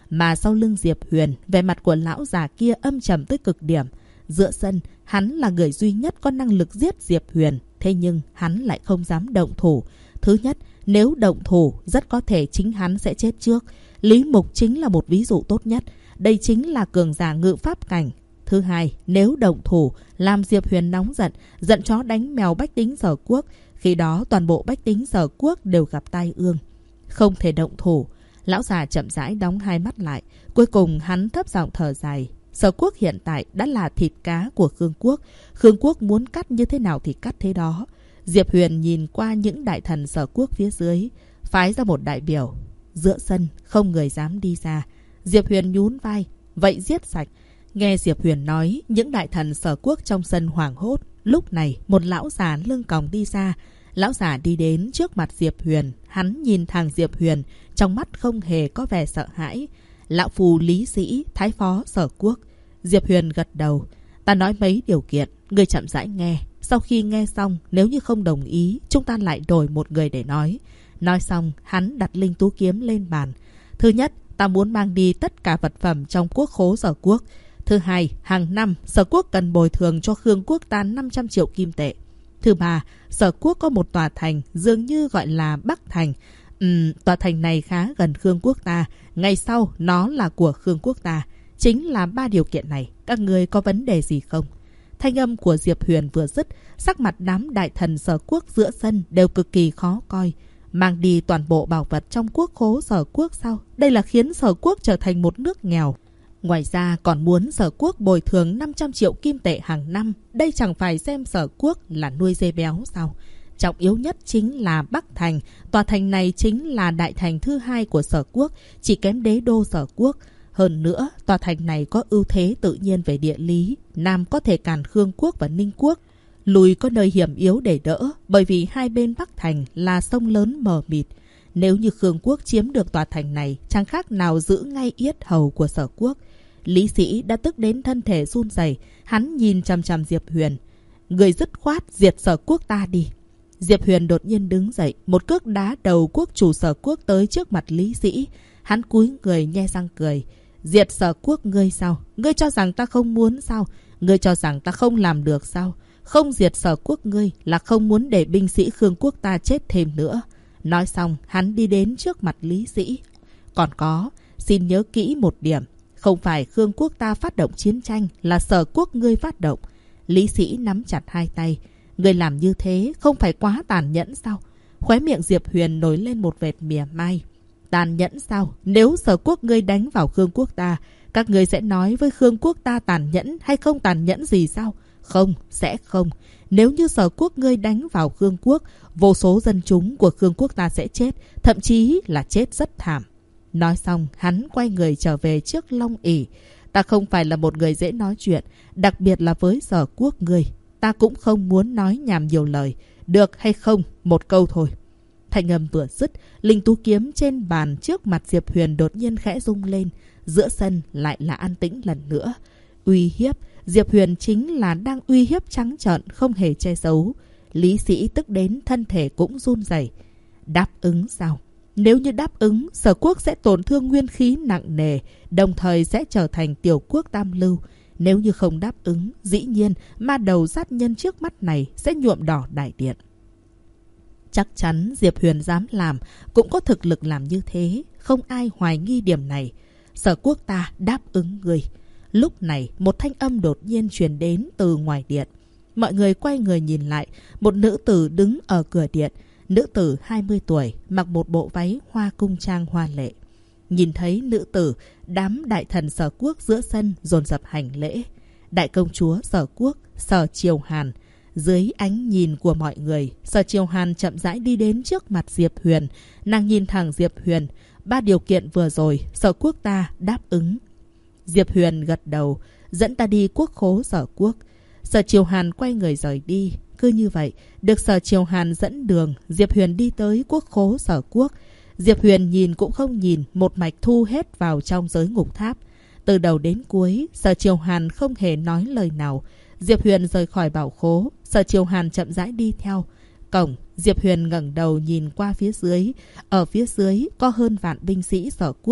Mà sau lưng Diệp Huyền, vẻ mặt của lão già kia âm trầm tới cực điểm. Giữa sân, hắn là người duy nhất có năng lực giết Diệp Huyền, thế nhưng hắn lại không dám động thủ. Thứ nhất, nếu động thủ, rất có thể chính hắn sẽ chết trước. Lý Mục chính là một ví dụ tốt nhất. Đây chính là cường giả ngự pháp cảnh. Thứ hai, nếu động thủ, làm Diệp Huyền nóng giận, giận chó đánh mèo bách tính Sở Quốc. Khi đó toàn bộ bách tính Sở Quốc đều gặp tai ương. Không thể động thủ. Lão già chậm rãi đóng hai mắt lại. Cuối cùng hắn thấp giọng thở dài. Sở Quốc hiện tại đã là thịt cá của Khương Quốc. Khương Quốc muốn cắt như thế nào thì cắt thế đó. Diệp Huyền nhìn qua những đại thần Sở Quốc phía dưới, phái ra một đại biểu. Giữa sân không người dám đi ra. Diệp Huyền nhún vai. Vậy giết sạch. Nghe Diệp Huyền nói, những đại thần Sở Quốc trong sân hoảng hốt. Lúc này một lão già lưng còng đi ra. Lão già đi đến trước mặt Diệp Huyền. Hắn nhìn thẳng Diệp Huyền, trong mắt không hề có vẻ sợ hãi. Lão phù Lý Sĩ, thái phó Sở Quốc. Diệp Huyền gật đầu. Ta nói mấy điều kiện, người chậm rãi nghe. Sau khi nghe xong, nếu như không đồng ý, chúng ta lại đổi một người để nói. Nói xong, hắn đặt linh tú kiếm lên bàn. Thứ nhất, ta muốn mang đi tất cả vật phẩm trong quốc khố Sở Quốc. Thứ hai, hàng năm, Sở Quốc cần bồi thường cho Khương Quốc ta 500 triệu kim tệ. Thứ ba, Sở Quốc có một tòa thành, dường như gọi là Bắc Thành. Tòa thành này khá gần Khương Quốc ta. Ngày sau, nó là của Khương Quốc ta. Chính là ba điều kiện này. Các người có vấn đề gì không? Thanh âm của Diệp Huyền vừa dứt, sắc mặt đám đại thần Sở Quốc giữa sân đều cực kỳ khó coi. Mang đi toàn bộ bảo vật trong quốc khố Sở Quốc sao? Đây là khiến Sở Quốc trở thành một nước nghèo. Ngoài ra còn muốn Sở Quốc bồi thường 500 triệu kim tệ hàng năm. Đây chẳng phải xem Sở Quốc là nuôi dê béo sao? Trọng yếu nhất chính là Bắc Thành. Tòa thành này chính là đại thành thứ hai của Sở Quốc, chỉ kém đế đô Sở Quốc. Hơn nữa, tòa thành này có ưu thế tự nhiên về địa lý. Nam có thể cản Khương Quốc và Ninh Quốc. Lùi có nơi hiểm yếu để đỡ, bởi vì hai bên Bắc Thành là sông lớn mờ mịt. Nếu như Khương Quốc chiếm được tòa thành này, chẳng khác nào giữ ngay yết hầu của Sở Quốc. Lý Sĩ đã tức đến thân thể run rẩy. Hắn nhìn chằm chằm Diệp Huyền. Người dứt khoát diệt Sở Quốc ta đi. Diệp Huyền đột nhiên đứng dậy, một cước đá đầu quốc chủ Sở Quốc tới trước mặt Lý Sĩ. Hắn cúi người nhe răng cười. Diệt Sở Quốc ngươi sao? Ngươi cho rằng ta không muốn sao? Ngươi cho rằng ta không làm được sao? Không diệt Sở Quốc ngươi là không muốn để binh sĩ Khương Quốc ta chết thêm nữa. Nói xong, hắn đi đến trước mặt Lý Sĩ. Còn có, xin nhớ kỹ một điểm. Không phải Khương Quốc ta phát động chiến tranh, là Sở Quốc ngươi phát động. Lý Sĩ nắm chặt hai tay. Ngươi làm như thế không phải quá tàn nhẫn sao? Khóe miệng Diệp Huyền nổi lên một vệt mỉa mai. Tàn nhẫn sao? Nếu Sở Quốc ngươi đánh vào Khương Quốc ta, các ngươi sẽ nói với Khương Quốc ta tàn nhẫn hay không tàn nhẫn gì sao? Không, sẽ không. Nếu như Sở Quốc ngươi đánh vào Khương Quốc, vô số dân chúng của Khương Quốc ta sẽ chết, thậm chí là chết rất thảm. Nói xong, hắn quay người trở về trước Long ỷ. Ta không phải là một người dễ nói chuyện, đặc biệt là với Sở Quốc ngươi. Ta cũng không muốn nói nhảm nhiều lời. Được hay không, một câu thôi. Thanh âm vừa dứt, linh tú kiếm trên bàn trước mặt Diệp Huyền đột nhiên khẽ rung lên. Giữa sân lại là an tĩnh lần nữa. Uy hiếp, Diệp Huyền chính là đang uy hiếp trắng trợn, không hề che giấu. Lý Sĩ tức đến thân thể cũng run rẩy. Đáp ứng sao? Nếu như đáp ứng, Sở Quốc sẽ tổn thương nguyên khí nặng nề, đồng thời sẽ trở thành tiểu quốc tam lưu. Nếu như không đáp ứng, dĩ nhiên ma đầu sát nhân trước mắt này sẽ nhuộm đỏ đại điện. Chắc chắn Diệp Huyền dám làm, cũng có thực lực làm như thế, không ai hoài nghi điểm này. Sở Quốc ta đáp ứng người. Lúc này, một thanh âm đột nhiên truyền đến từ ngoài điện. Mọi người quay người nhìn lại, một nữ tử đứng ở cửa điện. Nữ tử 20 tuổi, mặc một bộ váy hoa cung trang hoa lệ. Nhìn thấy nữ tử, đám đại thần Sở Quốc giữa sân dồn dập hành lễ. Đại công chúa Sở Quốc, Sở Triều Hàn. Dưới ánh nhìn của mọi người, Sở Triều Hàn chậm rãi đi đến trước mặt Diệp Huyền. Nàng nhìn thẳng Diệp Huyền. 3 điều kiện vừa rồi, Sở Quốc ta đáp ứng. Diệp Huyền gật đầu, dẫn ta đi quốc khố Sở Quốc. Sở Triều Hàn quay người rời đi. Cứ như vậy, được Sở Triều Hàn dẫn đường, Diệp Huyền đi tới quốc khố Sở Quốc. Diệp Huyền nhìn cũng không nhìn, một mạch thu hết vào trong giới ngục tháp. Từ đầu đến cuối, Sở Triều Hàn không hề nói lời nào. Diệp Huyền rời khỏi bảo khố, Sở Triều Hàn chậm rãi đi theo. Cổng, Diệp Huyền ngẩng đầu nhìn qua phía dưới. Ở phía dưới có hơn vạn binh sĩ Sở Quốc.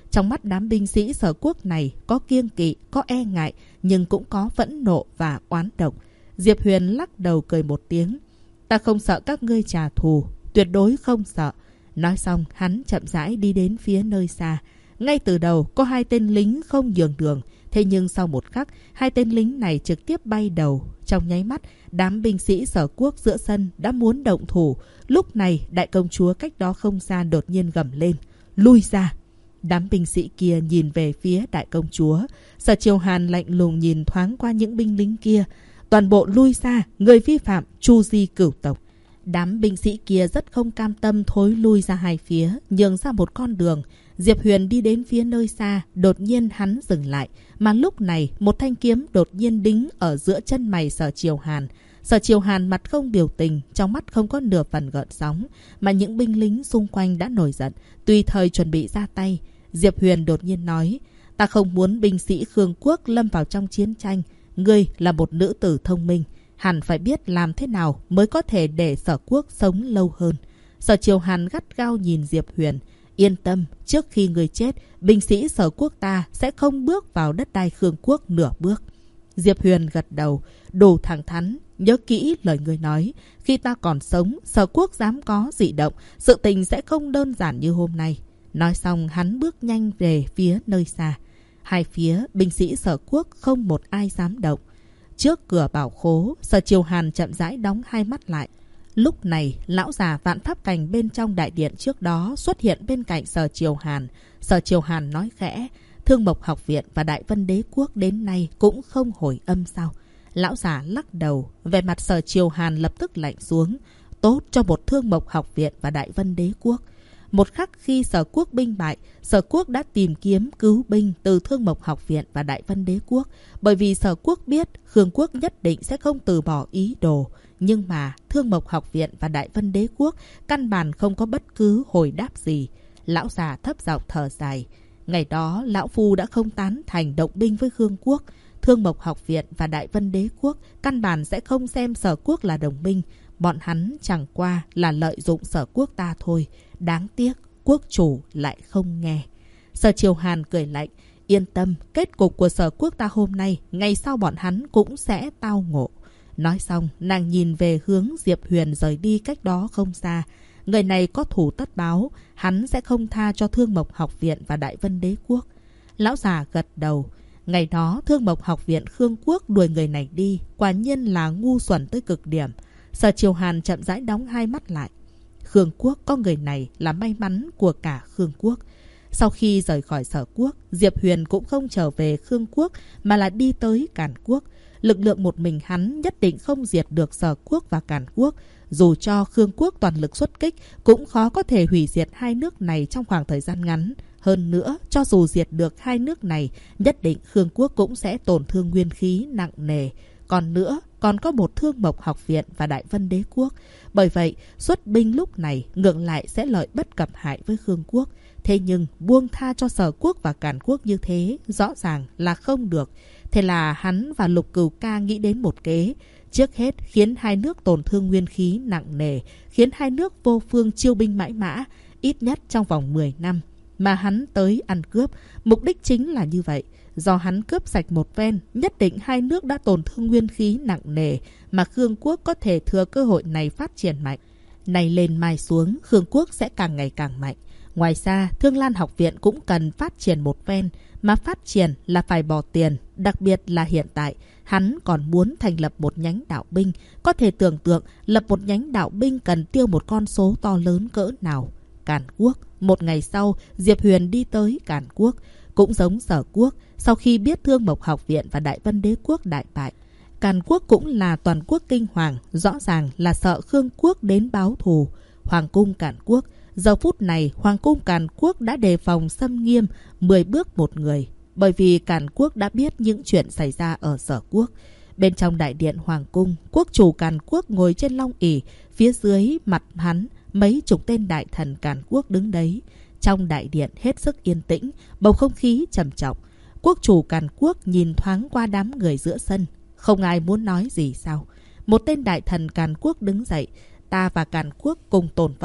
Trong mắt đám binh sĩ Sở Quốc này có kiêng kỵ, có e ngại, nhưng cũng có phẫn nộ và oán độc. Diệp Huyền lắc đầu cười một tiếng. Ta không sợ các ngươi trả thù, tuyệt đối không sợ. Nói xong, hắn chậm rãi đi đến phía nơi xa. Ngay từ đầu, có 2 tên lính không nhường đường. Thế nhưng sau một khắc, 2 tên lính này trực tiếp bay đầu. Trong nháy mắt, đám binh sĩ Sở Quốc giữa sân đã muốn động thủ. Lúc này, đại công chúa cách đó không xa đột nhiên gầm lên. Lui ra! Đám binh sĩ kia nhìn về phía đại công chúa. Sở Triều Hàn lạnh lùng nhìn thoáng qua những binh lính kia. Toàn bộ lui ra, người vi phạm, tru di cửu tộc. Đám binh sĩ kia rất không cam tâm thối lui ra hai phía, nhường ra một con đường. Diệp Huyền đi đến phía nơi xa, đột nhiên hắn dừng lại. Mà lúc này, một thanh kiếm đột nhiên đính ở giữa chân mày Sở Triều Hàn. Sở Triều Hàn mặt không biểu tình, trong mắt không có nửa phần gợn sóng. Mà những binh lính xung quanh đã nổi giận, tùy thời chuẩn bị ra tay. Diệp Huyền đột nhiên nói, ta không muốn binh sĩ Khương Quốc lâm vào trong chiến tranh. Ngươi là một nữ tử thông minh, hẳn phải biết làm thế nào mới có thể để Sở Quốc sống lâu hơn. Sở Triều Hàn gắt gao nhìn Diệp Huyền. Yên tâm, trước khi ngươi chết, binh sĩ Sở Quốc ta sẽ không bước vào đất đai Khương Quốc nửa bước. Diệp Huyền gật đầu, đủ thẳng thắn. Nhớ kỹ lời ngươi nói, khi ta còn sống, Sở Quốc dám có dị động, sự tình sẽ không đơn giản như hôm nay. Nói xong hắn bước nhanh về phía nơi xa. Hai phía binh sĩ Sở Quốc không một ai dám động. Trước cửa bảo khố, Sở Triều Hàn chậm rãi đóng hai mắt lại. Lúc này, lão già Vạn Pháp Cảnh bên trong đại điện trước đó xuất hiện bên cạnh Sở Triều Hàn. Sở Triều Hàn nói khẽ, Thương Mộc Học Viện và Đại Vân Đế Quốc đến nay cũng không hồi âm sao? Lão già lắc đầu, về mặt Sở Triều Hàn lập tức lạnh xuống. Tốt cho một Thương Mộc Học Viện và Đại Vân Đế Quốc. Một khắc khi Sở Quốc binh bại, Sở Quốc đã tìm kiếm cứu binh từ Thương Mộc Học Viện và Đại Vân Đế Quốc. Bởi vì Sở Quốc biết Khương Quốc nhất định sẽ không từ bỏ ý đồ. Nhưng mà Thương Mộc Học Viện và Đại Vân Đế Quốc căn bản không có bất cứ hồi đáp gì. Lão già thấp giọng thở dài. Ngày đó, Lão Phu đã không tán thành động binh với Khương Quốc. Thương Mộc Học Viện và Đại Vân Đế Quốc căn bản sẽ không xem Sở Quốc là đồng minh. Bọn hắn chẳng qua là lợi dụng Sở Quốc ta thôi. Đáng tiếc, quốc chủ lại không nghe. Sở Triều Hàn cười lạnh. Yên tâm, kết cục của Sở Quốc ta hôm nay, ngày sau bọn hắn cũng sẽ tao ngộ. Nói xong, nàng nhìn về hướng Diệp Huyền rời đi cách đó không xa. Người này có thủ tất báo, hắn sẽ không tha cho Thương Mộc Học Viện và Đại Vân Đế Quốc. Lão già gật đầu. Ngày đó, Thương Mộc Học Viện Khương Quốc đuổi người này đi, quả nhiên là ngu xuẩn tới cực điểm. Sở Triều Hàn chậm rãi đóng hai mắt lại. Khương Quốc có người này là may mắn của cả Khương Quốc. Sau khi rời khỏi Sở Quốc, Diệp Huyền cũng không trở về Khương Quốc mà là đi tới Càn Quốc. Lực lượng một mình hắn nhất định không diệt được Sở Quốc và Càn Quốc. Dù cho Khương Quốc toàn lực xuất kích, cũng khó có thể hủy diệt hai nước này trong khoảng thời gian ngắn. Hơn nữa, cho dù diệt được hai nước này, nhất định Khương Quốc cũng sẽ tổn thương nguyên khí nặng nề. Còn nữa, còn có một Thương Mộc Học Viện và Đại Vân Đế Quốc. Bởi vậy, xuất binh lúc này ngược lại sẽ lợi bất cập hại với Khương Quốc. Thế nhưng, buông tha cho Sở Quốc và Càn Quốc như thế, rõ ràng là không được. Thế là hắn và Lục Cửu Ca nghĩ đến một kế. Trước hết, khiến hai nước tổn thương nguyên khí nặng nề, khiến hai nước vô phương chiêu binh mãi mã, ít nhất trong vòng 10 năm. Mà hắn tới ăn cướp, mục đích chính là như vậy. Do hắn cướp sạch một ven, nhất định hai nước đã tổn thương nguyên khí nặng nề, mà Khương Quốc có thể thừa cơ hội này phát triển mạnh. Này lên mai xuống, Khương Quốc sẽ càng ngày càng mạnh. Ngoài ra, Thương Lan Học Viện cũng cần phát triển một ven, mà phát triển là phải bỏ tiền, đặc biệt là hiện tại. Hắn còn muốn thành lập một nhánh đạo binh, có thể tưởng tượng lập một nhánh đạo binh cần tiêu một con số to lớn cỡ nào. Càn Quốc, một ngày sau, Diệp Huyền đi tới Càn Quốc, cũng giống Sở Quốc. Sau khi biết Thương Mộc Học Viện và Đại Vân Đế Quốc đại bại, Càn Quốc cũng là toàn quốc kinh hoàng, rõ ràng là sợ Khương Quốc đến báo thù. Hoàng cung Càn Quốc, giờ phút này Hoàng cung Càn Quốc đã đề phòng xâm nghiêm 10 bước một người, bởi vì Càn Quốc đã biết những chuyện xảy ra ở Sở Quốc. Bên trong đại điện Hoàng cung, quốc chủ Càn Quốc ngồi trên long ỷ, phía dưới mặt hắn mấy chục tên đại thần Càn Quốc đứng đấy. Trong đại điện hết sức yên tĩnh, bầu không khí trầm trọng. Quốc chủ Càn Quốc nhìn thoáng qua đám người giữa sân. Không ai muốn nói gì sao? Một tên đại thần Càn Quốc đứng dậy. Ta và Càn Quốc cùng tồn vong.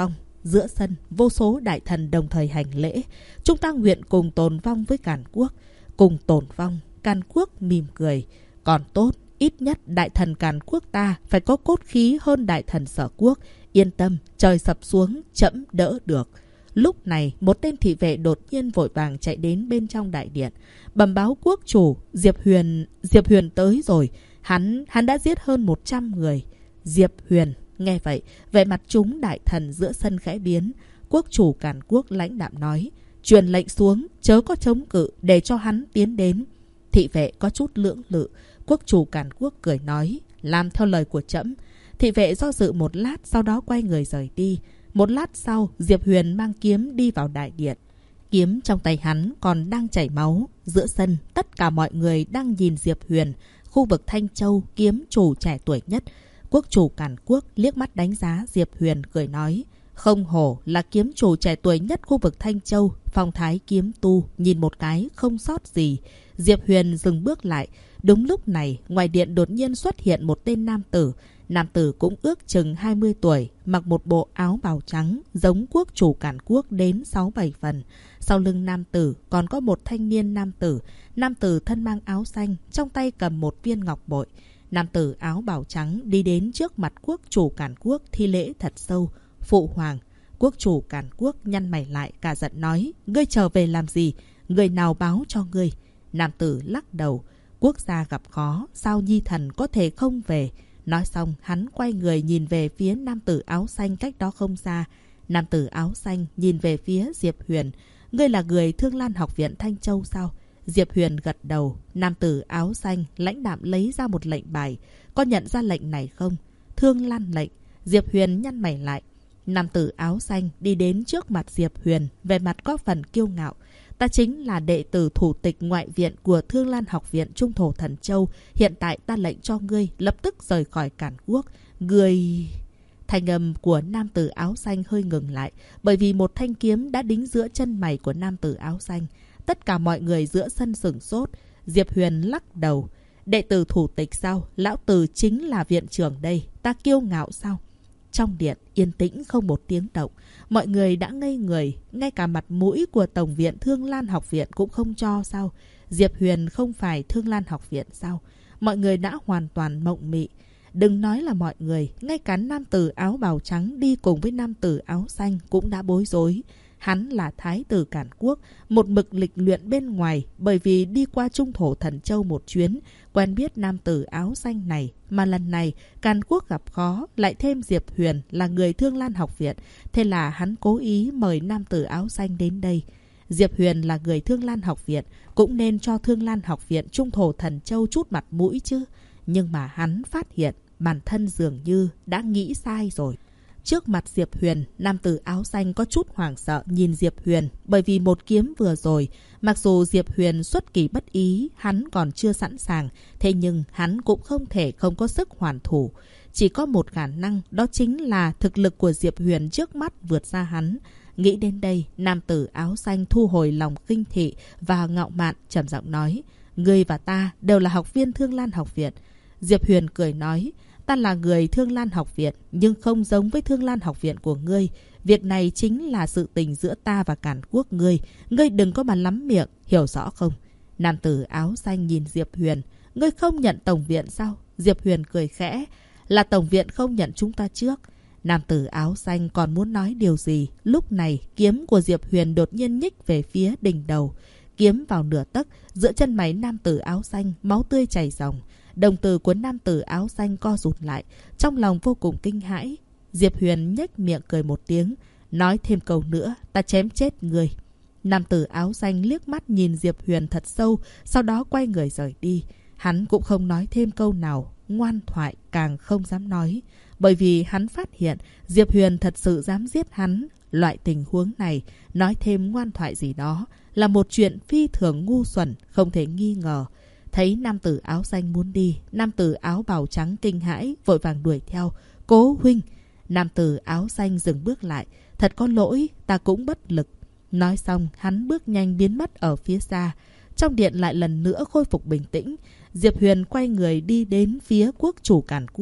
Giữa sân, vô số đại thần đồng thời hành lễ. Chúng ta nguyện cùng tồn vong với Càn Quốc. Cùng tồn vong, Càn Quốc mỉm cười. Còn tốt, ít nhất đại thần Càn Quốc ta phải có cốt khí hơn đại thần Sở Quốc. Yên tâm, trời sập xuống, trẫm đỡ được. Lúc này, một tên thị vệ đột nhiên vội vàng chạy đến bên trong đại điện. Bẩm báo quốc chủ, Diệp Huyền tới rồi. Hắn đã giết hơn 100 người. Diệp Huyền, nghe vậy, vẻ mặt chúng đại thần giữa sân khẽ biến. Quốc chủ Càn Quốc lãnh đạm nói, truyền lệnh xuống, chớ có chống cự, để cho hắn tiến đến. Thị vệ có chút lưỡng lự. Quốc chủ Càn Quốc cười nói, làm theo lời của trẫm. Thị vệ do dự một lát, sau đó quay người rời đi. Một lát sau, Diệp Huyền mang kiếm đi vào đại điện. Kiếm trong tay hắn còn đang chảy máu. Giữa sân, tất cả mọi người đang nhìn Diệp Huyền. Khu vực Thanh Châu, kiếm chủ trẻ tuổi nhất. Quốc chủ Càn Quốc liếc mắt đánh giá Diệp Huyền, cười nói, không hổ là kiếm chủ trẻ tuổi nhất khu vực Thanh Châu. Phong thái kiếm tu, nhìn một cái không sót gì. Diệp Huyền dừng bước lại. Đúng lúc này, ngoài điện đột nhiên xuất hiện một tên nam tử. Nam tử cũng ước chừng 20 tuổi, mặc một bộ áo bào trắng, giống quốc chủ Càn Quốc đến 6-7 phần. Sau lưng nam tử còn có một thanh niên nam tử. Nam tử thân mang áo xanh, trong tay cầm một viên ngọc bội. Nam tử áo bào trắng đi đến trước mặt quốc chủ Càn Quốc thi lễ thật sâu. Phụ hoàng. Quốc chủ Càn Quốc nhăn mày lại, cả giận nói, ngươi trở về làm gì? Người nào báo cho ngươi? Nam tử lắc đầu. Quốc gia gặp khó, sao nhi thần có thể không về? Nói xong, hắn quay người nhìn về phía nam tử áo xanh cách đó không xa. Nam tử áo xanh nhìn về phía Diệp Huyền. Ngươi là người Thương Lan Học viện Thanh Châu sao? Diệp Huyền gật đầu. Nam tử áo xanh lãnh đạm lấy ra một lệnh bài. Có nhận ra lệnh này không? Thương Lan lệnh. Diệp Huyền nhăn mày lại. Nam tử áo xanh đi đến trước mặt Diệp Huyền, về mặt có phần kiêu ngạo. Ta chính là đệ tử thủ tịch ngoại viện của Thương Lan Học viện Trung Thổ Thần Châu. Hiện tại ta lệnh cho ngươi lập tức rời khỏi Càn Quốc. Ngươi... Thanh âm của nam tử áo xanh hơi ngừng lại, bởi vì một thanh kiếm đã đính giữa chân mày của nam tử áo xanh. Tất cả mọi người giữa sân sửng sốt. Diệp Huyền lắc đầu. Đệ tử thủ tịch sao? Lão tử chính là viện trưởng đây. Ta kiêu ngạo sao? Trong điện, yên tĩnh không một tiếng động. Mọi người đã ngây người. Ngay cả mặt mũi của Tổng viện Thương Lan Học viện cũng không cho sao? Diệp Huyền không phải Thương Lan Học viện sao? Mọi người đã hoàn toàn mộng mị. Đừng nói là mọi người, ngay cả nam tử áo bào trắng đi cùng với nam tử áo xanh cũng đã bối rối. Hắn là thái tử Càn Quốc, một mực lịch luyện bên ngoài, bởi vì đi qua Trung Thổ Thần Châu một chuyến, quen biết nam tử áo xanh này. Mà lần này, Càn Quốc gặp khó, lại thêm Diệp Huyền là người Thương Lan Học viện. Thế là hắn cố ý mời nam tử áo xanh đến đây. Diệp Huyền là người Thương Lan Học viện, cũng nên cho Thương Lan Học viện Trung Thổ Thần Châu chút mặt mũi chứ. Nhưng mà hắn phát hiện, bản thân dường như đã nghĩ sai rồi. Trước mặt Diệp Huyền, nam tử áo xanh có chút hoảng sợ nhìn Diệp Huyền, bởi vì một kiếm vừa rồi, mặc dù Diệp Huyền xuất kỳ bất ý, hắn còn chưa sẵn sàng, thế nhưng hắn cũng không thể không có sức hoàn thủ. Chỉ có một khả năng, đó chính là thực lực của Diệp Huyền trước mắt vượt ra hắn. Nghĩ đến đây, nam tử áo xanh thu hồi lòng khinh thị và ngạo mạn, trầm giọng nói, ngươi và ta đều là học viên Thương Lan Học viện. Diệp Huyền cười nói, ta là người Thương Lan Học viện, nhưng không giống với Thương Lan Học viện của ngươi. Việc này chính là sự tình giữa ta và Càn Quốc ngươi. Ngươi đừng có mà lắm miệng, hiểu rõ không? Nam tử áo xanh nhìn Diệp Huyền. Ngươi không nhận tổng viện sao? Diệp Huyền cười khẽ. Là tổng viện không nhận chúng ta trước. Nam tử áo xanh còn muốn nói điều gì. Lúc này, kiếm của Diệp Huyền đột nhiên nhích về phía đỉnh đầu. Kiếm vào nửa tấc, giữa chân máy nam tử áo xanh, máu tươi chảy ròng. Đồng tử của nam tử áo xanh co rụt lại, trong lòng vô cùng kinh hãi. Diệp Huyền nhếch miệng cười một tiếng, nói thêm câu nữa, ta chém chết người. Nam tử áo xanh liếc mắt nhìn Diệp Huyền thật sâu, sau đó quay người rời đi. Hắn cũng không nói thêm câu nào, ngoan thoại càng không dám nói, bởi vì hắn phát hiện Diệp Huyền thật sự dám giết hắn. Loại tình huống này, nói thêm ngoan thoại gì đó là một chuyện phi thường ngu xuẩn, không thể nghi ngờ. Thấy nam tử áo xanh muốn đi, nam tử áo bào trắng kinh hãi, vội vàng đuổi theo. Cố huynh! Nam tử áo xanh dừng bước lại. Thật có lỗi, ta cũng bất lực. Nói xong, hắn bước nhanh biến mất ở phía xa. Trong điện lại lần nữa khôi phục bình tĩnh. Diệp Huyền quay người đi đến phía quốc chủ Càn Quốc.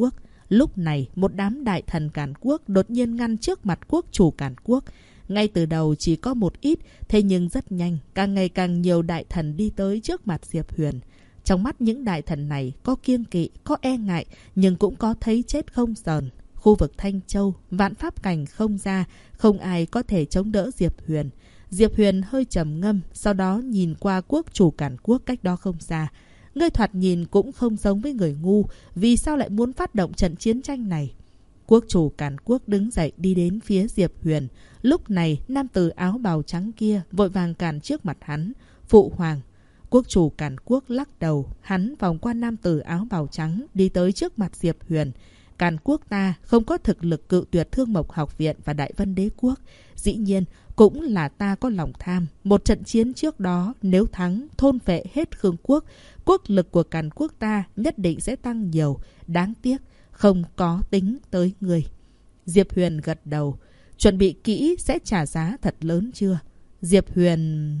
Lúc này, một đám đại thần Càn Quốc đột nhiên ngăn trước mặt quốc chủ Càn Quốc. Ngay từ đầu chỉ có một ít, thế nhưng rất nhanh, càng ngày càng nhiều đại thần đi tới trước mặt Diệp Huyền. Trong mắt những đại thần này có kiêng kỵ, có e ngại, nhưng cũng có thấy chết không sờn. Khu vực Thanh Châu, vạn pháp cảnh không ra, không ai có thể chống đỡ Diệp Huyền. Diệp Huyền hơi trầm ngâm, sau đó nhìn qua quốc chủ Càn Quốc cách đó không xa. Ngươi thoạt nhìn cũng không giống với người ngu, vì sao lại muốn phát động trận chiến tranh này? Quốc chủ Càn Quốc đứng dậy đi đến phía Diệp Huyền. Lúc này, nam tử áo bào trắng kia vội vàng cản trước mặt hắn. Phụ hoàng. Quốc chủ Càn Quốc lắc đầu, hắn vòng qua nam tử áo bào trắng đi tới trước mặt Diệp Huyền. Càn Quốc ta không có thực lực cự tuyệt Thương Mộc Học Viện và Đại Vân Đế Quốc. Dĩ nhiên, cũng là ta có lòng tham. Một trận chiến trước đó, nếu thắng, thôn phệ hết Khương Quốc, quốc lực của Càn Quốc ta nhất định sẽ tăng nhiều. Đáng tiếc, không có tính tới người. Diệp Huyền gật đầu. Chuẩn bị kỹ sẽ trả giá thật lớn chưa? Diệp Huyền...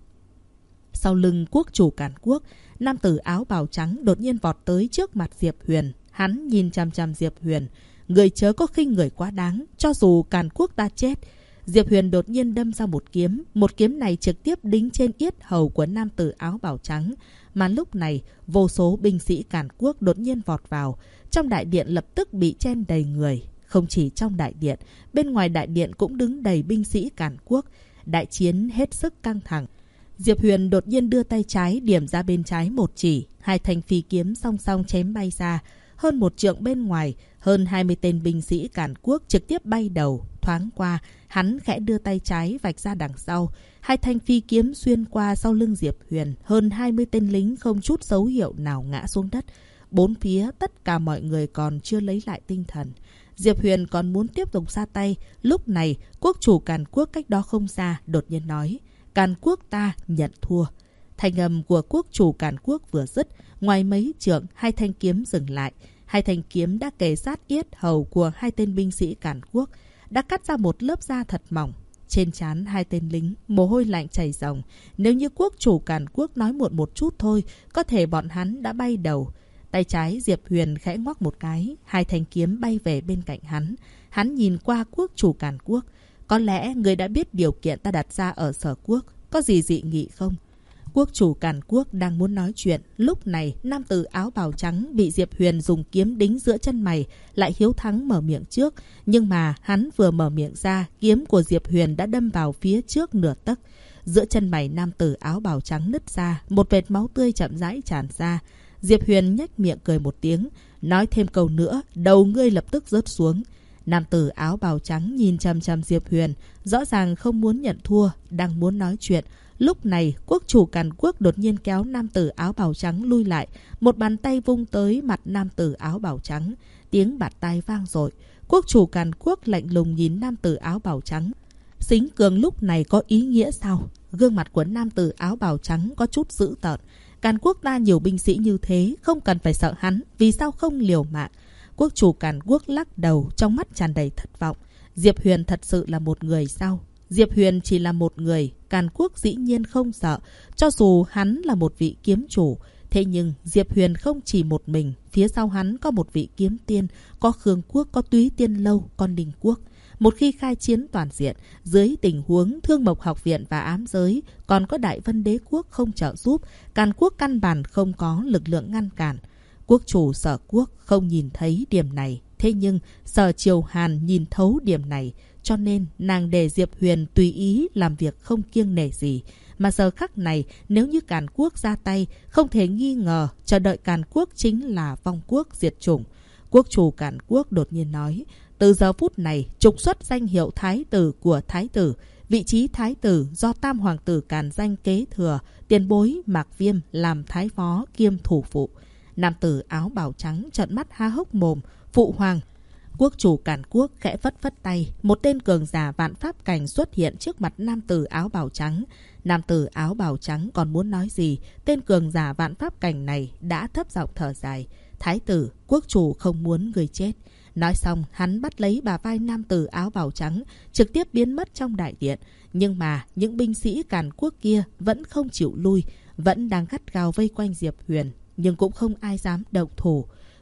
Sau lưng quốc chủ Càn Quốc, nam tử áo bào trắng đột nhiên vọt tới trước mặt Diệp Huyền. Hắn nhìn chằm chằm Diệp Huyền. Người chớ có khinh người quá đáng, cho dù Càn Quốc ta chết. Diệp Huyền đột nhiên đâm ra một kiếm. Một kiếm này trực tiếp đính trên yết hầu của nam tử áo bào trắng. Mà lúc này, vô số binh sĩ Càn Quốc đột nhiên vọt vào. Trong đại điện lập tức bị chen đầy người. Không chỉ trong đại điện, bên ngoài đại điện cũng đứng đầy binh sĩ Càn Quốc. Đại chiến hết sức căng thẳng. Diệp Huyền đột nhiên đưa tay trái điểm ra bên trái một chỉ. Hai thanh phi kiếm song song chém bay ra. Hơn một trượng bên ngoài, hơn 20 tên binh sĩ Càn Quốc trực tiếp bay đầu. Thoáng qua, hắn khẽ đưa tay trái vạch ra đằng sau. Hai thanh phi kiếm xuyên qua sau lưng Diệp Huyền. Hơn 20 tên lính không chút dấu hiệu nào ngã xuống đất. Bốn phía tất cả mọi người còn chưa lấy lại tinh thần. Diệp Huyền còn muốn tiếp tục ra tay. Lúc này, quốc chủ Càn Quốc cách đó không xa đột nhiên nói: Càn Quốc ta nhận thua. Thanh âm của quốc chủ Càn Quốc vừa dứt, ngoài mấy trượng, hai thanh kiếm dừng lại. Hai thanh kiếm đã kề sát yết hầu của hai tên binh sĩ Càn Quốc, đã cắt ra một lớp da thật mỏng. Trên trán hai tên lính, mồ hôi lạnh chảy ròng. Nếu như quốc chủ Càn Quốc nói muộn một chút thôi, có thể bọn hắn đã bay đầu. Tay trái Diệp Huyền khẽ ngoắc một cái, hai thanh kiếm bay về bên cạnh hắn. Hắn nhìn qua quốc chủ Càn Quốc. Có lẽ người đã biết điều kiện ta đặt ra ở Sở Quốc, có gì dị nghị không? Quốc chủ Càn Quốc đang muốn nói chuyện. Lúc này, nam tử áo bào trắng bị Diệp Huyền dùng kiếm đính giữa chân mày, lại hiếu thắng mở miệng trước. Nhưng mà hắn vừa mở miệng ra, kiếm của Diệp Huyền đã đâm vào phía trước nửa tấc. Giữa chân mày nam tử áo bào trắng nứt ra, một vệt máu tươi chậm rãi tràn ra. Diệp Huyền nhếch miệng cười một tiếng, nói thêm câu nữa, đầu ngươi lập tức rớt xuống. Nam tử áo bào trắng nhìn chằm chằm Diệp Huyền, rõ ràng không muốn nhận thua, đang muốn nói chuyện. Lúc này, quốc chủ Càn Quốc đột nhiên kéo nam tử áo bào trắng lui lại, một bàn tay vung tới mặt nam tử áo bào trắng. Tiếng bạt tai vang dội. Quốc chủ Càn Quốc lạnh lùng nhìn nam tử áo bào trắng. Xính cường lúc này có ý nghĩa sao? Gương mặt của nam tử áo bào trắng có chút dữ tợn. Càn Quốc ta nhiều binh sĩ như thế, không cần phải sợ hắn, vì sao không liều mạng? Quốc chủ Càn Quốc lắc đầu, trong mắt tràn đầy thất vọng. Diệp Huyền thật sự là một người sao? Diệp Huyền chỉ là một người, Càn Quốc dĩ nhiên không sợ, cho dù hắn là một vị kiếm chủ. Thế nhưng Diệp Huyền không chỉ một mình, phía sau hắn có một vị kiếm tiên, có Khương Quốc, có Túy Tiên Lâu, có Ninh Quốc. Một khi khai chiến toàn diện, dưới tình huống Thương Mộc Học Viện và ám giới, còn có Đại Vân Đế Quốc không trợ giúp, Càn Quốc căn bản không có lực lượng ngăn cản. Quốc chủ Sở Quốc không nhìn thấy điểm này, thế nhưng Sở Triều Hàn nhìn thấu điểm này, cho nên nàng để Diệp Huyền tùy ý làm việc không kiêng nể gì. Mà giờ khắc này, nếu như Càn Quốc ra tay, không thể nghi ngờ chờ đợi Càn Quốc chính là vong quốc diệt chủng. Quốc chủ Càn Quốc đột nhiên nói, từ giờ phút này trục xuất danh hiệu thái tử của thái tử, vị trí thái tử do tam hoàng tử Càn danh kế thừa, tiền bối Mạc Viêm làm thái phó kiêm thủ phụ. Nam tử áo bào trắng trợn mắt há hốc mồm, phụ hoàng. Quốc chủ Càn Quốc khẽ phất phất tay, một tên cường giả vạn pháp cảnh xuất hiện trước mặt nam tử áo bào trắng. Nam tử áo bào trắng còn muốn nói gì, tên cường giả vạn pháp cảnh này đã thấp giọng thở dài. Thái tử, quốc chủ không muốn người chết. Nói xong, hắn bắt lấy bà vai nam tử áo bào trắng, trực tiếp biến mất trong đại điện. Nhưng mà, những binh sĩ Càn Quốc kia vẫn không chịu lui, vẫn đang gắt gao vây quanh Diệp Huyền, nhưng cũng không ai dám động thủ.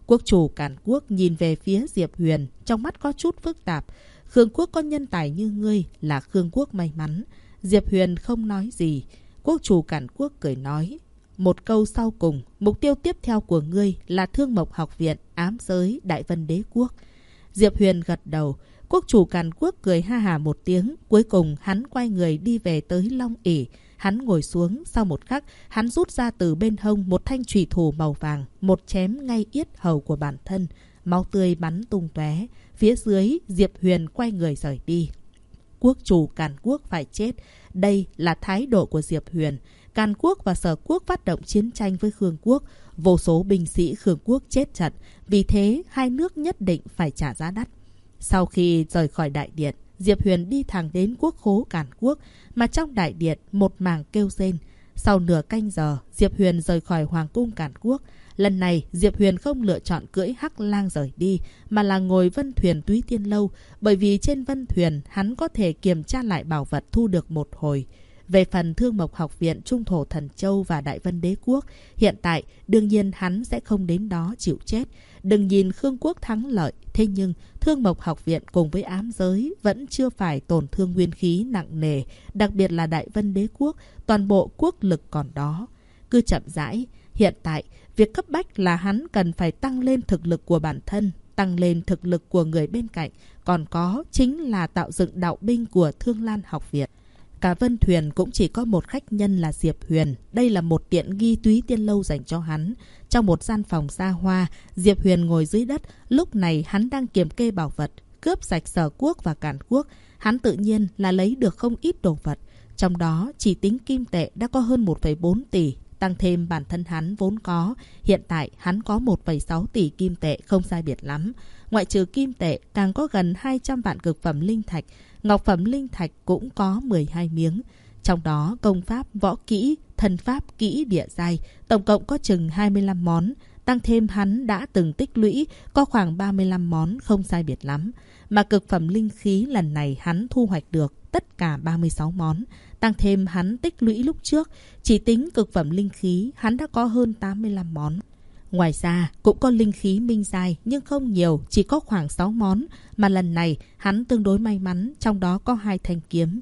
Quốc chủ Càn Quốc nhìn về phía Diệp Huyền, trong mắt có chút phức tạp. Khương quốc có nhân tài như ngươi là Khương quốc may mắn. Diệp Huyền không nói gì. Quốc chủ Càn Quốc cười nói. Một câu sau cùng, mục tiêu tiếp theo của ngươi là Thương Mộc Học Viện, ám giới, Đại Vân Đế Quốc. Diệp Huyền gật đầu. Quốc chủ Càn Quốc cười ha hà một tiếng. Cuối cùng hắn quay người đi về tới Long ỷ. Hắn ngồi xuống, sau một khắc, hắn rút ra từ bên hông một thanh chùy thủ màu vàng, một chém ngay yết hầu của bản thân. Máu tươi bắn tung tóe. Phía dưới, Diệp Huyền quay người rời đi. Quốc chủ Càn Quốc phải chết. Đây là thái độ của Diệp Huyền. Càn Quốc và Sở Quốc phát động chiến tranh với Khương Quốc. Vô số binh sĩ Khương Quốc chết trận. Vì thế, hai nước nhất định phải trả giá đắt. Sau khi rời khỏi đại điện, Diệp Huyền đi thẳng đến quốc khố Càn Quốc, mà trong đại điện một mảng kêu rên. Sau nửa canh giờ, Diệp Huyền rời khỏi Hoàng cung Càn Quốc. Lần này, Diệp Huyền không lựa chọn cưỡi hắc lang rời đi, mà là ngồi vân thuyền Túy Tiên Lâu, bởi vì trên vân thuyền hắn có thể kiểm tra lại bảo vật thu được một hồi. Về phần Thương Mộc Học Viện, Trung Thổ Thần Châu và Đại Vân Đế Quốc, hiện tại đương nhiên hắn sẽ không đến đó chịu chết. Đừng nhìn Khương Quốc thắng lợi, thế nhưng Thương Mộc Học Viện cùng với ám giới vẫn chưa phải tổn thương nguyên khí nặng nề, đặc biệt là Đại Vân Đế Quốc, toàn bộ quốc lực còn đó. Cứ chậm rãi, hiện tại việc cấp bách là hắn cần phải tăng lên thực lực của bản thân, tăng lên thực lực của người bên cạnh, còn có chính là tạo dựng đạo binh của Thương Lan Học Viện. Cả vân thuyền cũng chỉ có một khách nhân là Diệp Huyền. Đây là một tiện nghi Túy Tiên Lâu dành cho hắn. Trong một gian phòng xa hoa, Diệp Huyền ngồi dưới đất. Lúc này hắn đang kiểm kê bảo vật, cướp sạch Sở Quốc và Càn Quốc. Hắn tự nhiên là lấy được không ít đồ vật. Trong đó chỉ tính kim tệ đã có hơn 1,4 tỷ. Tăng thêm bản thân hắn vốn có. Hiện tại hắn có 1,6 tỷ kim tệ, không sai biệt lắm. Ngoại trừ kim tệ, càng có gần 200 vạn cực phẩm linh thạch. Ngọc phẩm linh thạch cũng có 12 miếng. Trong đó công pháp, võ kỹ, thần pháp, kỹ địa giai, tổng cộng có chừng 25 món. Tăng thêm hắn đã từng tích lũy, có khoảng 35 món, không sai biệt lắm. Mà cực phẩm linh khí lần này hắn thu hoạch được tất cả 36 món. Tăng thêm hắn tích lũy lúc trước, chỉ tính cực phẩm linh khí hắn đã có hơn 85 món. Ngoài ra cũng có linh khí minh giai nhưng không nhiều, chỉ có khoảng 6 món. Mà lần này hắn tương đối may mắn, trong đó có 2 thanh kiếm.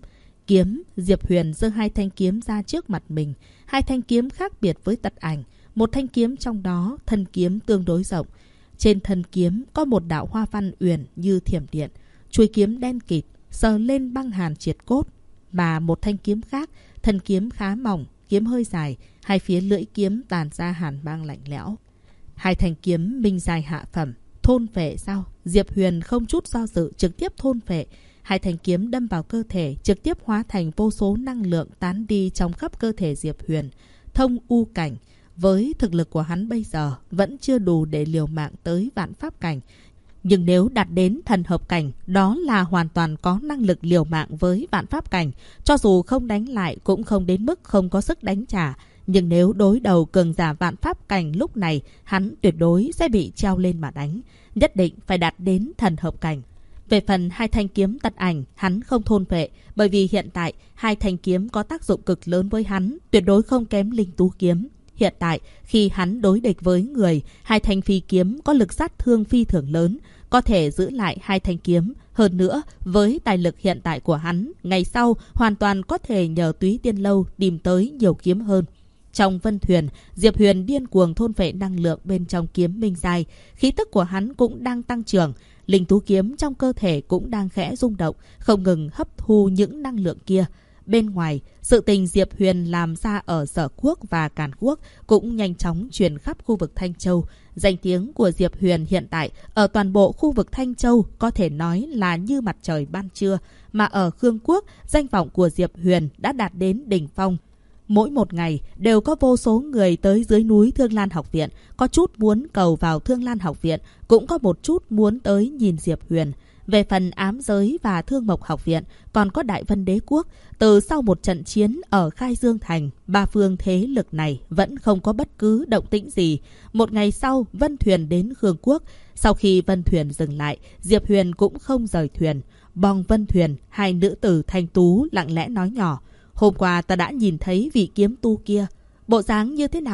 Diệp Huyền giơ 2 thanh kiếm ra trước mặt mình. 2 thanh kiếm khác biệt với tật ảnh. Một thanh kiếm trong đó thân kiếm tương đối rộng. Trên thân kiếm có một đạo hoa văn uyển như thiểm điện. Chuôi kiếm đen kịt, sờ lên băng hàn triệt cốt. Mà một thanh kiếm khác, thân kiếm khá mỏng, kiếm hơi dài, hai phía lưỡi kiếm tàn ra hàn băng lạnh lẽo. 2 thanh kiếm minh giai hạ phẩm. Thôn phệ sao? Diệp Huyền không chút do dự trực tiếp thôn phệ. 2 thanh kiếm đâm vào cơ thể, trực tiếp hóa thành vô số năng lượng tán đi trong khắp cơ thể Diệp Huyền. Thông u cảnh, với thực lực của hắn bây giờ vẫn chưa đủ để liều mạng tới vạn pháp cảnh. Nhưng nếu đạt đến thần hợp cảnh, đó là hoàn toàn có năng lực liều mạng với vạn pháp cảnh. Cho dù không đánh lại cũng không đến mức không có sức đánh trả. Nhưng nếu đối đầu cường giả vạn pháp cảnh lúc này, hắn tuyệt đối sẽ bị treo lên mà đánh. Nhất định phải đạt đến thần hợp cảnh. Về phần 2 thanh kiếm tật ảnh, hắn không thôn phệ, bởi vì hiện tại 2 thanh kiếm có tác dụng cực lớn với hắn, tuyệt đối không kém linh tú kiếm. Hiện tại, khi hắn đối địch với người, 2 thanh phi kiếm có lực sát thương phi thường lớn, có thể giữ lại 2 thanh kiếm. Hơn nữa, với tài lực hiện tại của hắn, ngày sau hoàn toàn có thể nhờ Túy Tiên Lâu tìm tới nhiều kiếm hơn. Trong vân thuyền, Diệp Huyền điên cuồng thôn phệ năng lượng bên trong kiếm minh giai, khí tức của hắn cũng đang tăng trưởng. Linh tú kiếm trong cơ thể cũng đang khẽ rung động, không ngừng hấp thu những năng lượng kia. Bên ngoài, sự tình Diệp Huyền làm ra ở Sở Quốc và Càn Quốc cũng nhanh chóng truyền khắp khu vực Thanh Châu. Danh tiếng của Diệp Huyền hiện tại ở toàn bộ khu vực Thanh Châu có thể nói là như mặt trời ban trưa, mà ở Khương Quốc, danh vọng của Diệp Huyền đã đạt đến đỉnh phong. Mỗi một ngày đều có vô số người tới dưới núi Thương Lan Học Viện, có chút muốn cầu vào Thương Lan Học Viện, cũng có một chút muốn tới nhìn Diệp Huyền. Về phần ám giới và Thương Mộc Học Viện, còn có Đại Vân Đế Quốc. Từ sau một trận chiến ở Khai Dương Thành, 3 phương thế lực này vẫn không có bất cứ động tĩnh gì. Một ngày sau, vân thuyền đến Khương Quốc. Sau khi vân thuyền dừng lại, Diệp Huyền cũng không rời thuyền. Bong vân thuyền, 2 nữ tử thanh tú lặng lẽ nói nhỏ: "Hôm qua ta đã nhìn thấy vị kiếm tu kia. Bộ dáng như thế nào?"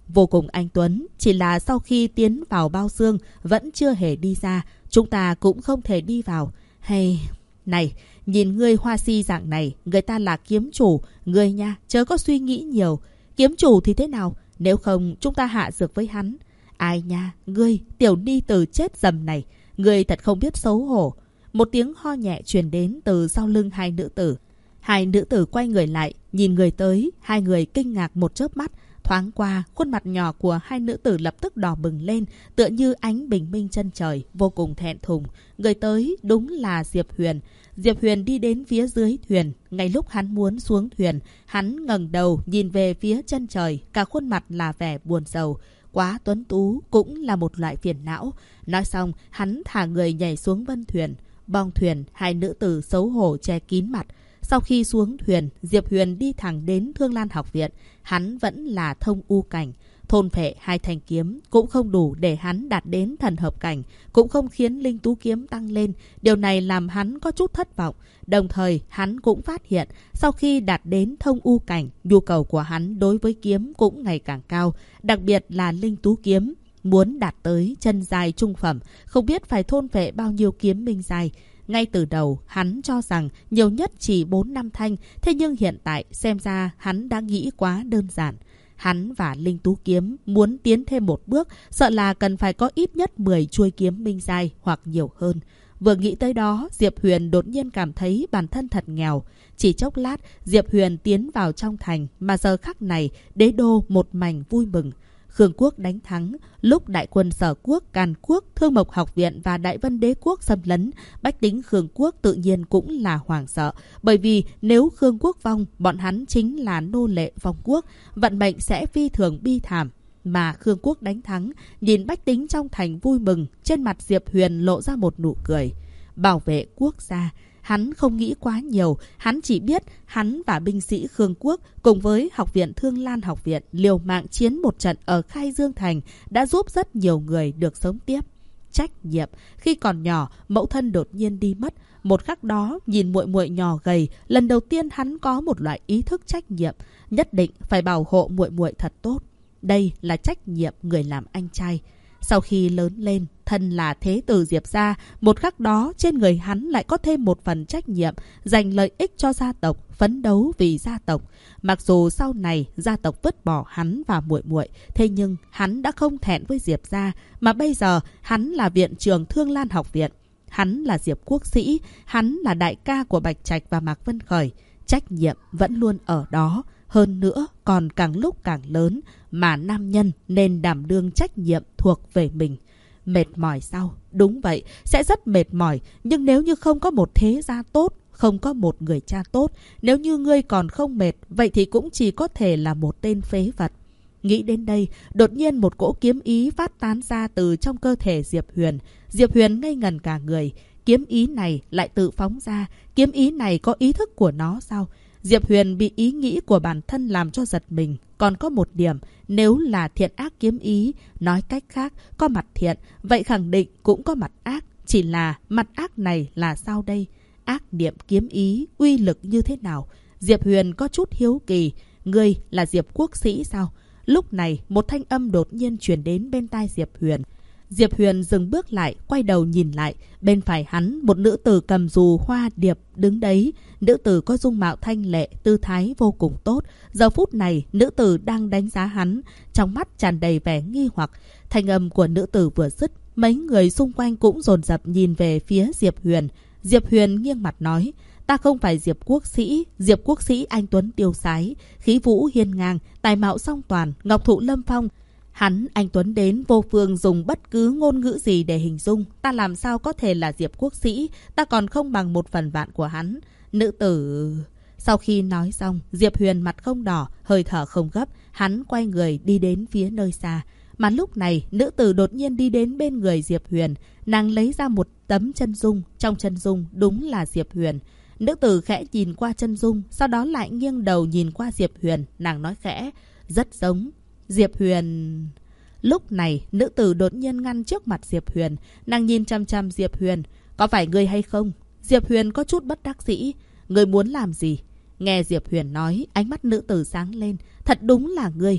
vô cùng anh tuấn. Chỉ là sau khi tiến vào bao xương vẫn chưa hề đi ra, chúng ta cũng không thể đi vào. Hay... Này, nhìn ngươi hoa si dạng này, người ta là kiếm chủ, ngươi nha, chớ có suy nghĩ nhiều. Kiếm chủ thì thế nào? Nếu không chúng ta hạ dược với hắn. Ai nha, ngươi, tiểu ni tử chết dầm này, ngươi thật không biết xấu hổ. Một tiếng ho nhẹ truyền đến từ sau lưng hai nữ tử. Hai nữ tử quay người lại, nhìn người tới, hai người kinh ngạc một chớp mắt. Thoáng qua, khuôn mặt nhỏ của hai nữ tử lập tức đỏ bừng lên, tựa như ánh bình minh chân trời, vô cùng thẹn thùng. Người tới đúng là Diệp Huyền. Diệp Huyền đi đến phía dưới thuyền. Ngay lúc hắn muốn xuống thuyền, hắn ngẩng đầu nhìn về phía chân trời, cả khuôn mặt là vẻ buồn rầu. Quá tuấn tú cũng là một loại phiền não. Nói xong, hắn thả người nhảy xuống vân thuyền. Bong thuyền, hai nữ tử xấu hổ che kín mặt. Sau khi xuống thuyền, Diệp Huyền đi thẳng đến Thương Lan học viện. Hắn vẫn là thông u cảnh. Thôn phệ hai thanh kiếm cũng không đủ để hắn đạt đến thần hợp cảnh, cũng không khiến linh tú kiếm tăng lên. Điều này làm hắn có chút thất vọng. Đồng thời, hắn cũng phát hiện, sau khi đạt đến thông u cảnh, nhu cầu của hắn đối với kiếm cũng ngày càng cao, đặc biệt là linh tú kiếm. Muốn đạt tới chân giai trung phẩm, không biết phải thôn phệ bao nhiêu kiếm minh giai. Ngay từ đầu, hắn cho rằng nhiều nhất chỉ 4-5 thanh, thế nhưng hiện tại xem ra hắn đã nghĩ quá đơn giản. Hắn và linh tú kiếm muốn tiến thêm một bước, sợ là cần phải có ít nhất 10 chuôi kiếm minh giai hoặc nhiều hơn. Vừa nghĩ tới đó, Diệp Huyền đột nhiên cảm thấy bản thân thật nghèo. Chỉ chốc lát, Diệp Huyền tiến vào trong thành, mà giờ khắc này, đế đô một mảnh vui mừng. Khương quốc đánh thắng, lúc đại quân Sở quốc, Càn quốc, Thương Mộc học viện và Đại Vân đế quốc xâm lấn, bách tính Khương quốc tự nhiên cũng là hoảng sợ. Bởi vì nếu Khương quốc vong, bọn hắn chính là nô lệ vong quốc, vận mệnh sẽ phi thường bi thảm. Mà Khương quốc đánh thắng, nhìn bách tính trong thành vui mừng, trên mặt Diệp Huyền lộ ra một nụ cười. Bảo vệ quốc gia. Hắn không nghĩ quá nhiều, hắn chỉ biết hắn và binh sĩ Khương quốc cùng với học viện Thương Lan học viện liều mạng chiến một trận ở Khai Dương Thành đã giúp rất nhiều người được sống tiếp. Trách nhiệm, khi còn nhỏ, mẫu thân đột nhiên đi mất. Một khắc đó, nhìn muội muội nhỏ gầy, lần đầu tiên hắn có một loại ý thức trách nhiệm, nhất định phải bảo hộ muội muội thật tốt. Đây là trách nhiệm người làm anh trai. Sau khi lớn lên, thân là thế tử Diệp gia, một khắc đó trên người hắn lại có thêm một phần trách nhiệm, dành lợi ích cho gia tộc, phấn đấu vì gia tộc. Mặc dù sau này gia tộc vứt bỏ hắn và muội muội, thế nhưng hắn đã không thẹn với Diệp gia, mà bây giờ hắn là viện trưởng Thương Lan học viện. Hắn là Diệp quốc sĩ, hắn là đại ca của Bạch Trạch và Mạc Vân Khởi. Trách nhiệm vẫn luôn ở đó. Hơn nữa, còn càng lúc càng lớn, mà nam nhân nên đảm đương trách nhiệm thuộc về mình. Mệt mỏi sao? Đúng vậy, sẽ rất mệt mỏi. Nhưng nếu như không có một thế gia tốt, không có một người cha tốt, nếu như ngươi còn không mệt, vậy thì cũng chỉ có thể là một tên phế vật. Nghĩ đến đây, đột nhiên một cỗ kiếm ý phát tán ra từ trong cơ thể Diệp Huyền. Diệp Huyền ngây ngẩn cả người. Kiếm ý này lại tự phóng ra. Kiếm ý này có ý thức của nó sao? Diệp Huyền bị ý nghĩ của bản thân làm cho giật mình. Còn có một điểm, nếu là thiện ác kiếm ý, nói cách khác, có mặt thiện, vậy khẳng định cũng có mặt ác. Chỉ là mặt ác này là sao đây? Ác niệm kiếm ý, uy lực như thế nào? Diệp Huyền có chút hiếu kỳ. Ngươi là Diệp quốc sĩ sao? Lúc này, một thanh âm đột nhiên truyền đến bên tai Diệp Huyền. Diệp Huyền dừng bước lại, quay đầu nhìn lại. Bên phải hắn, một nữ tử cầm dù hoa điệp đứng đấy. Nữ tử có dung mạo thanh lệ, tư thái vô cùng tốt. Giờ phút này, nữ tử đang đánh giá hắn, trong mắt tràn đầy vẻ nghi hoặc. Thanh âm của nữ tử vừa dứt, mấy người xung quanh cũng dồn dập nhìn về phía Diệp Huyền. Diệp Huyền nghiêng mặt nói: ta không phải Diệp quốc sĩ. Diệp quốc sĩ anh tuấn tiêu sái, khí vũ hiên ngang, tài mạo song toàn, ngọc thụ lâm phong. Hắn anh tuấn đến vô phương dùng bất cứ ngôn ngữ gì để hình dung. Ta làm sao có thể là Diệp quốc sĩ? Ta còn không bằng 1/10 của hắn. Nữ tử... Sau khi nói xong, Diệp Huyền mặt không đỏ, hơi thở không gấp. Hắn quay người đi đến phía nơi xa. Mà lúc này, nữ tử đột nhiên đi đến bên người Diệp Huyền. Nàng lấy ra một tấm chân dung. Trong chân dung đúng là Diệp Huyền. Nữ tử khẽ nhìn qua chân dung, sau đó lại nghiêng đầu nhìn qua Diệp Huyền. Nàng nói khẽ: rất giống. Diệp Huyền... Lúc này, nữ tử đột nhiên ngăn trước mặt Diệp Huyền. Nàng nhìn chăm chăm Diệp Huyền. Có phải ngươi hay không? Diệp Huyền có chút bất đắc dĩ. Ngươi muốn làm gì? Nghe Diệp Huyền nói, ánh mắt nữ tử sáng lên. Thật đúng là ngươi.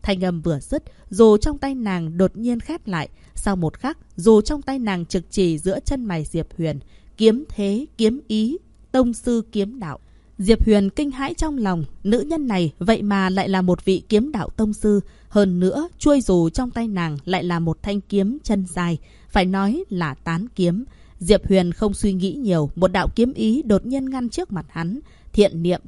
Thanh âm vừa dứt, dù trong tay nàng đột nhiên khép lại. Sau một khắc, dù trong tay nàng trực chỉ giữa chân mày Diệp Huyền. Kiếm thế, kiếm ý, tông sư kiếm đạo. Diệp Huyền kinh hãi trong lòng, nữ nhân này vậy mà lại là một vị kiếm đạo tông sư. Hơn nữa, chuôi dù trong tay nàng lại là một thanh kiếm chân dài, phải nói là tán kiếm. Diệp Huyền không suy nghĩ nhiều, một đạo kiếm ý đột nhiên ngăn trước mặt hắn. Thiện niệm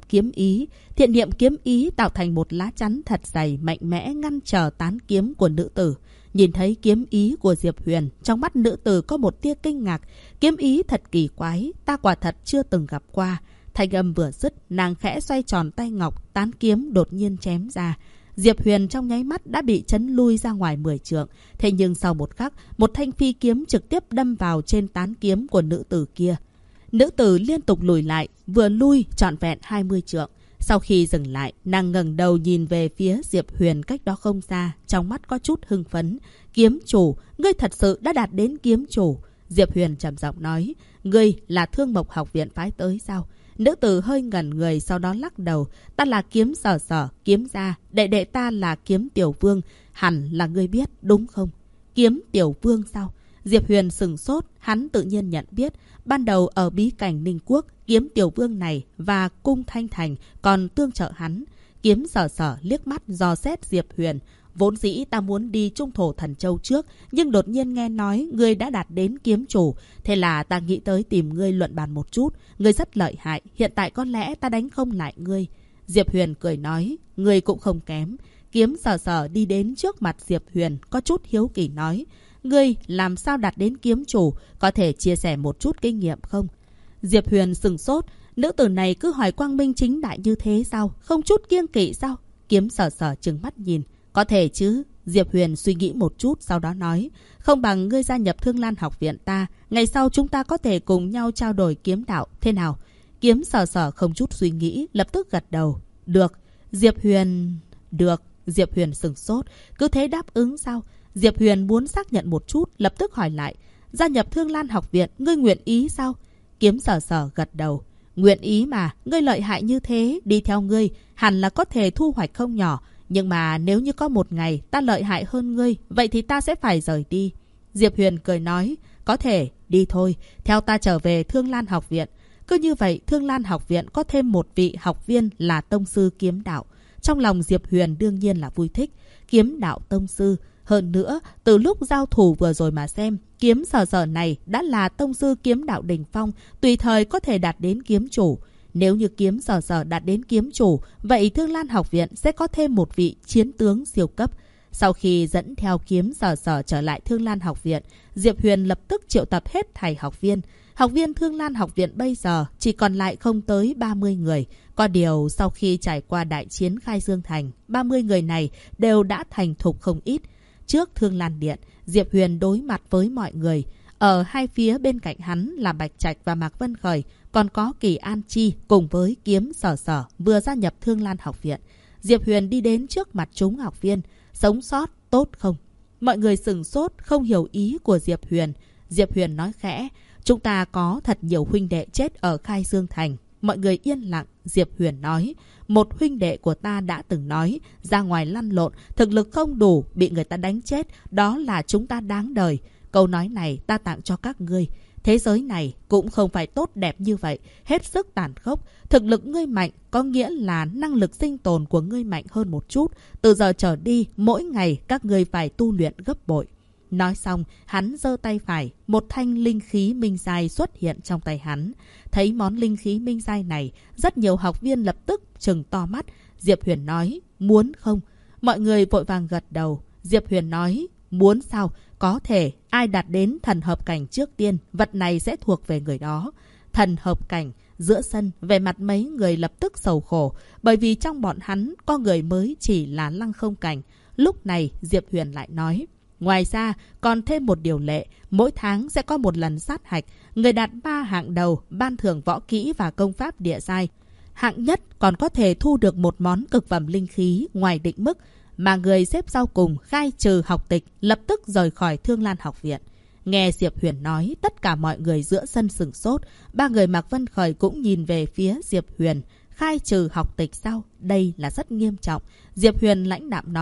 kiếm ý tạo thành một lá chắn thật dày mạnh mẽ ngăn trở tán kiếm của nữ tử. Nhìn thấy kiếm ý của Diệp Huyền, trong mắt nữ tử có một tia kinh ngạc. Kiếm ý thật kỳ quái, ta quả thật chưa từng gặp qua. Thanh âm vừa dứt, nàng khẽ xoay tròn tay ngọc, tán kiếm đột nhiên chém ra. Diệp Huyền trong nháy mắt đã bị chấn lui ra ngoài 10 trượng. Thế nhưng sau một khắc, một thanh phi kiếm trực tiếp đâm vào trên tán kiếm của nữ tử kia. Nữ tử liên tục lùi lại, vừa lui trọn vẹn 20 trượng. Sau khi dừng lại, nàng ngẩng đầu nhìn về phía Diệp Huyền cách đó không xa, trong mắt có chút hưng phấn. Kiếm chủ, ngươi thật sự đã đạt đến kiếm chủ. Diệp Huyền trầm giọng nói, ngươi là Thương Mộc học viện phái tới sao? Nữ tử hơi ngẩn người sau đó lắc đầu. Ta là Kiếm Sở, kiếm gia, đệ ta là Kiếm Tiểu Vương. Hẳn là ngươi biết đúng không? Kiếm Tiểu Vương sao? Diệp Huyền sừng sốt, hắn tự nhiên nhận biết. Ban đầu ở bí cảnh Ninh Quốc, Kiếm Tiểu Vương này và Cung Thanh Thành còn tương trợ hắn. Kiếm Sở liếc mắt dò xét Diệp Huyền. Vốn dĩ ta muốn đi Trung Thổ Thần Châu trước, nhưng đột nhiên nghe nói ngươi đã đạt đến kiếm chủ. Thế là ta nghĩ tới tìm ngươi luận bàn một chút. Ngươi rất lợi hại, hiện tại có lẽ ta đánh không lại ngươi. Diệp Huyền cười nói, ngươi cũng không kém. Kiếm Sở đi đến trước mặt Diệp Huyền, có chút hiếu kỳ nói, ngươi làm sao đạt đến kiếm chủ, có thể chia sẻ một chút kinh nghiệm không? Diệp Huyền sừng sốt, nữ tử này cứ hỏi quang minh chính đại như thế sao? Không chút kiêng kỵ sao? Kiếm Sở trừng mắt nhìn. Có thể chứ. Diệp Huyền suy nghĩ một chút sau đó nói, không bằng ngươi gia nhập Thương Lan học viện ta, ngày sau chúng ta có thể cùng nhau trao đổi kiếm đạo, thế nào? Kiếm Sở không chút suy nghĩ, lập tức gật đầu. Được. Diệp Huyền... Được. Diệp Huyền sừng sốt, cứ thế đáp ứng sao? Diệp Huyền muốn xác nhận một chút, lập tức hỏi lại, gia nhập Thương Lan học viện, ngươi nguyện ý sao? Kiếm Sở gật đầu. Nguyện ý mà, ngươi lợi hại như thế, đi theo ngươi, hẳn là có thể thu hoạch không nhỏ. Nhưng mà nếu như có một ngày ta lợi hại hơn ngươi, vậy thì ta sẽ phải rời đi. Diệp Huyền cười nói, có thể, đi thôi, theo ta trở về Thương Lan học viện. Cứ như vậy, Thương Lan học viện có thêm một vị học viên là tông sư kiếm đạo. Trong lòng Diệp Huyền đương nhiên là vui thích. Kiếm đạo tông sư. Hơn nữa, từ lúc giao thủ vừa rồi mà xem, Kiếm Sở này đã là tông sư kiếm đạo đỉnh phong, tùy thời có thể đạt đến kiếm chủ. Nếu như Kiếm Sở đạt đến kiếm chủ, vậy Thương Lan học viện sẽ có thêm một vị chiến tướng siêu cấp. Sau khi dẫn theo Kiếm Sở trở lại Thương Lan học viện, Diệp Huyền lập tức triệu tập hết thảy học viên. Học viên Thương Lan học viện bây giờ chỉ còn lại không tới 30 người. Có điều sau khi trải qua đại chiến Khai Dương Thành, 30 người này đều đã thành thục không ít. Trước Thương Lan Điện, Diệp Huyền đối mặt với mọi người. Ở hai phía bên cạnh hắn là Bạch Trạch và Mạc Vân Khởi, còn có Kỳ An Chi cùng với Kiếm Sở vừa gia nhập Thương Lan học viện. Diệp Huyền đi đến trước mặt chúng học viên. Sống sót tốt không? Mọi người sửng sốt không hiểu ý của Diệp Huyền. Diệp Huyền nói khẽ, chúng ta có thật nhiều huynh đệ chết ở Khai Dương Thành. Mọi người yên lặng. Diệp Huyền nói, một huynh đệ của ta đã từng nói, ra ngoài lăn lộn, thực lực không đủ, bị người ta đánh chết, đó là chúng ta đáng đời. Câu nói này ta tặng cho các ngươi. Thế giới này cũng không phải tốt đẹp như vậy, hết sức tàn khốc. Thực lực ngươi mạnh có nghĩa là năng lực sinh tồn của ngươi mạnh hơn một chút. Từ giờ trở đi, mỗi ngày các ngươi phải tu luyện gấp bội. Nói xong, hắn giơ tay phải, một thanh linh khí minh giai xuất hiện trong tay hắn. Thấy món linh khí minh giai này, rất nhiều học viên lập tức trừng to mắt. Diệp Huyền nói, muốn không? Mọi người vội vàng gật đầu. Diệp Huyền nói, muốn sao? Có thể, ai đạt đến thần hợp cảnh trước tiên, vật này sẽ thuộc về người đó. Thần hợp cảnh, giữa sân, về mặt mấy người lập tức sầu khổ, bởi vì trong bọn hắn có người mới chỉ là lăng không cảnh. Lúc này, Diệp Huyền lại nói, ngoài ra, còn thêm một điều lệ, mỗi tháng sẽ có một lần sát hạch, người đạt 3 hạng đầu, ban thưởng võ kỹ và công pháp địa giai. Hạng nhất còn có thể thu được một món cực phẩm linh khí ngoài định mức, mà người xếp sau cùng khai trừ học tịch, lập tức rời khỏi Thương Lan học viện. Nghe Diệp Huyền nói, tất cả mọi người giữa sân sửng sốt. Ba người Mạc Vân Khởi cũng nhìn về phía Diệp Huyền. Khai trừ học tịch sao? Đây là rất nghiêm trọng. Diệp Huyền lãnh đạm nói,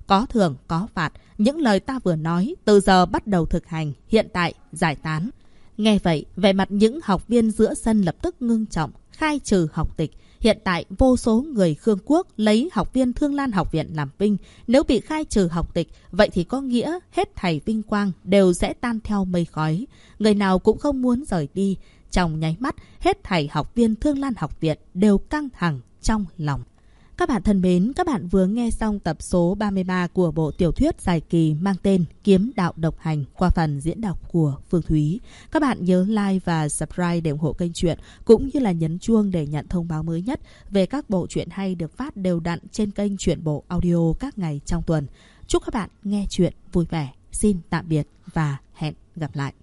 có thưởng, có phạt. Những lời ta vừa nói từ giờ bắt đầu thực hành, hiện tại giải tán. Nghe vậy, vẻ mặt những học viên giữa sân lập tức ngưng trọng, khai trừ học tịch. Hiện tại, vô số người Khương Quốc lấy học viên Thương Lan học viện làm vinh. Nếu bị khai trừ học tịch, vậy thì có nghĩa hết thảy vinh quang đều sẽ tan theo mây khói. Người nào cũng không muốn rời đi. Trong nháy mắt, hết thảy học viên Thương Lan học viện đều căng thẳng trong lòng. Các bạn thân mến, các bạn vừa nghe xong tập số 33 của bộ tiểu thuyết dài kỳ mang tên Kiếm Đạo Độc Hành qua phần diễn đọc của Phương Thúy. Các bạn nhớ like và subscribe để ủng hộ kênh truyện, cũng như là nhấn chuông để nhận thông báo mới nhất về các bộ truyện hay được phát đều đặn trên kênh Truyện Bộ Audio các ngày trong tuần. Chúc các bạn nghe truyện vui vẻ. Xin tạm biệt và hẹn gặp lại.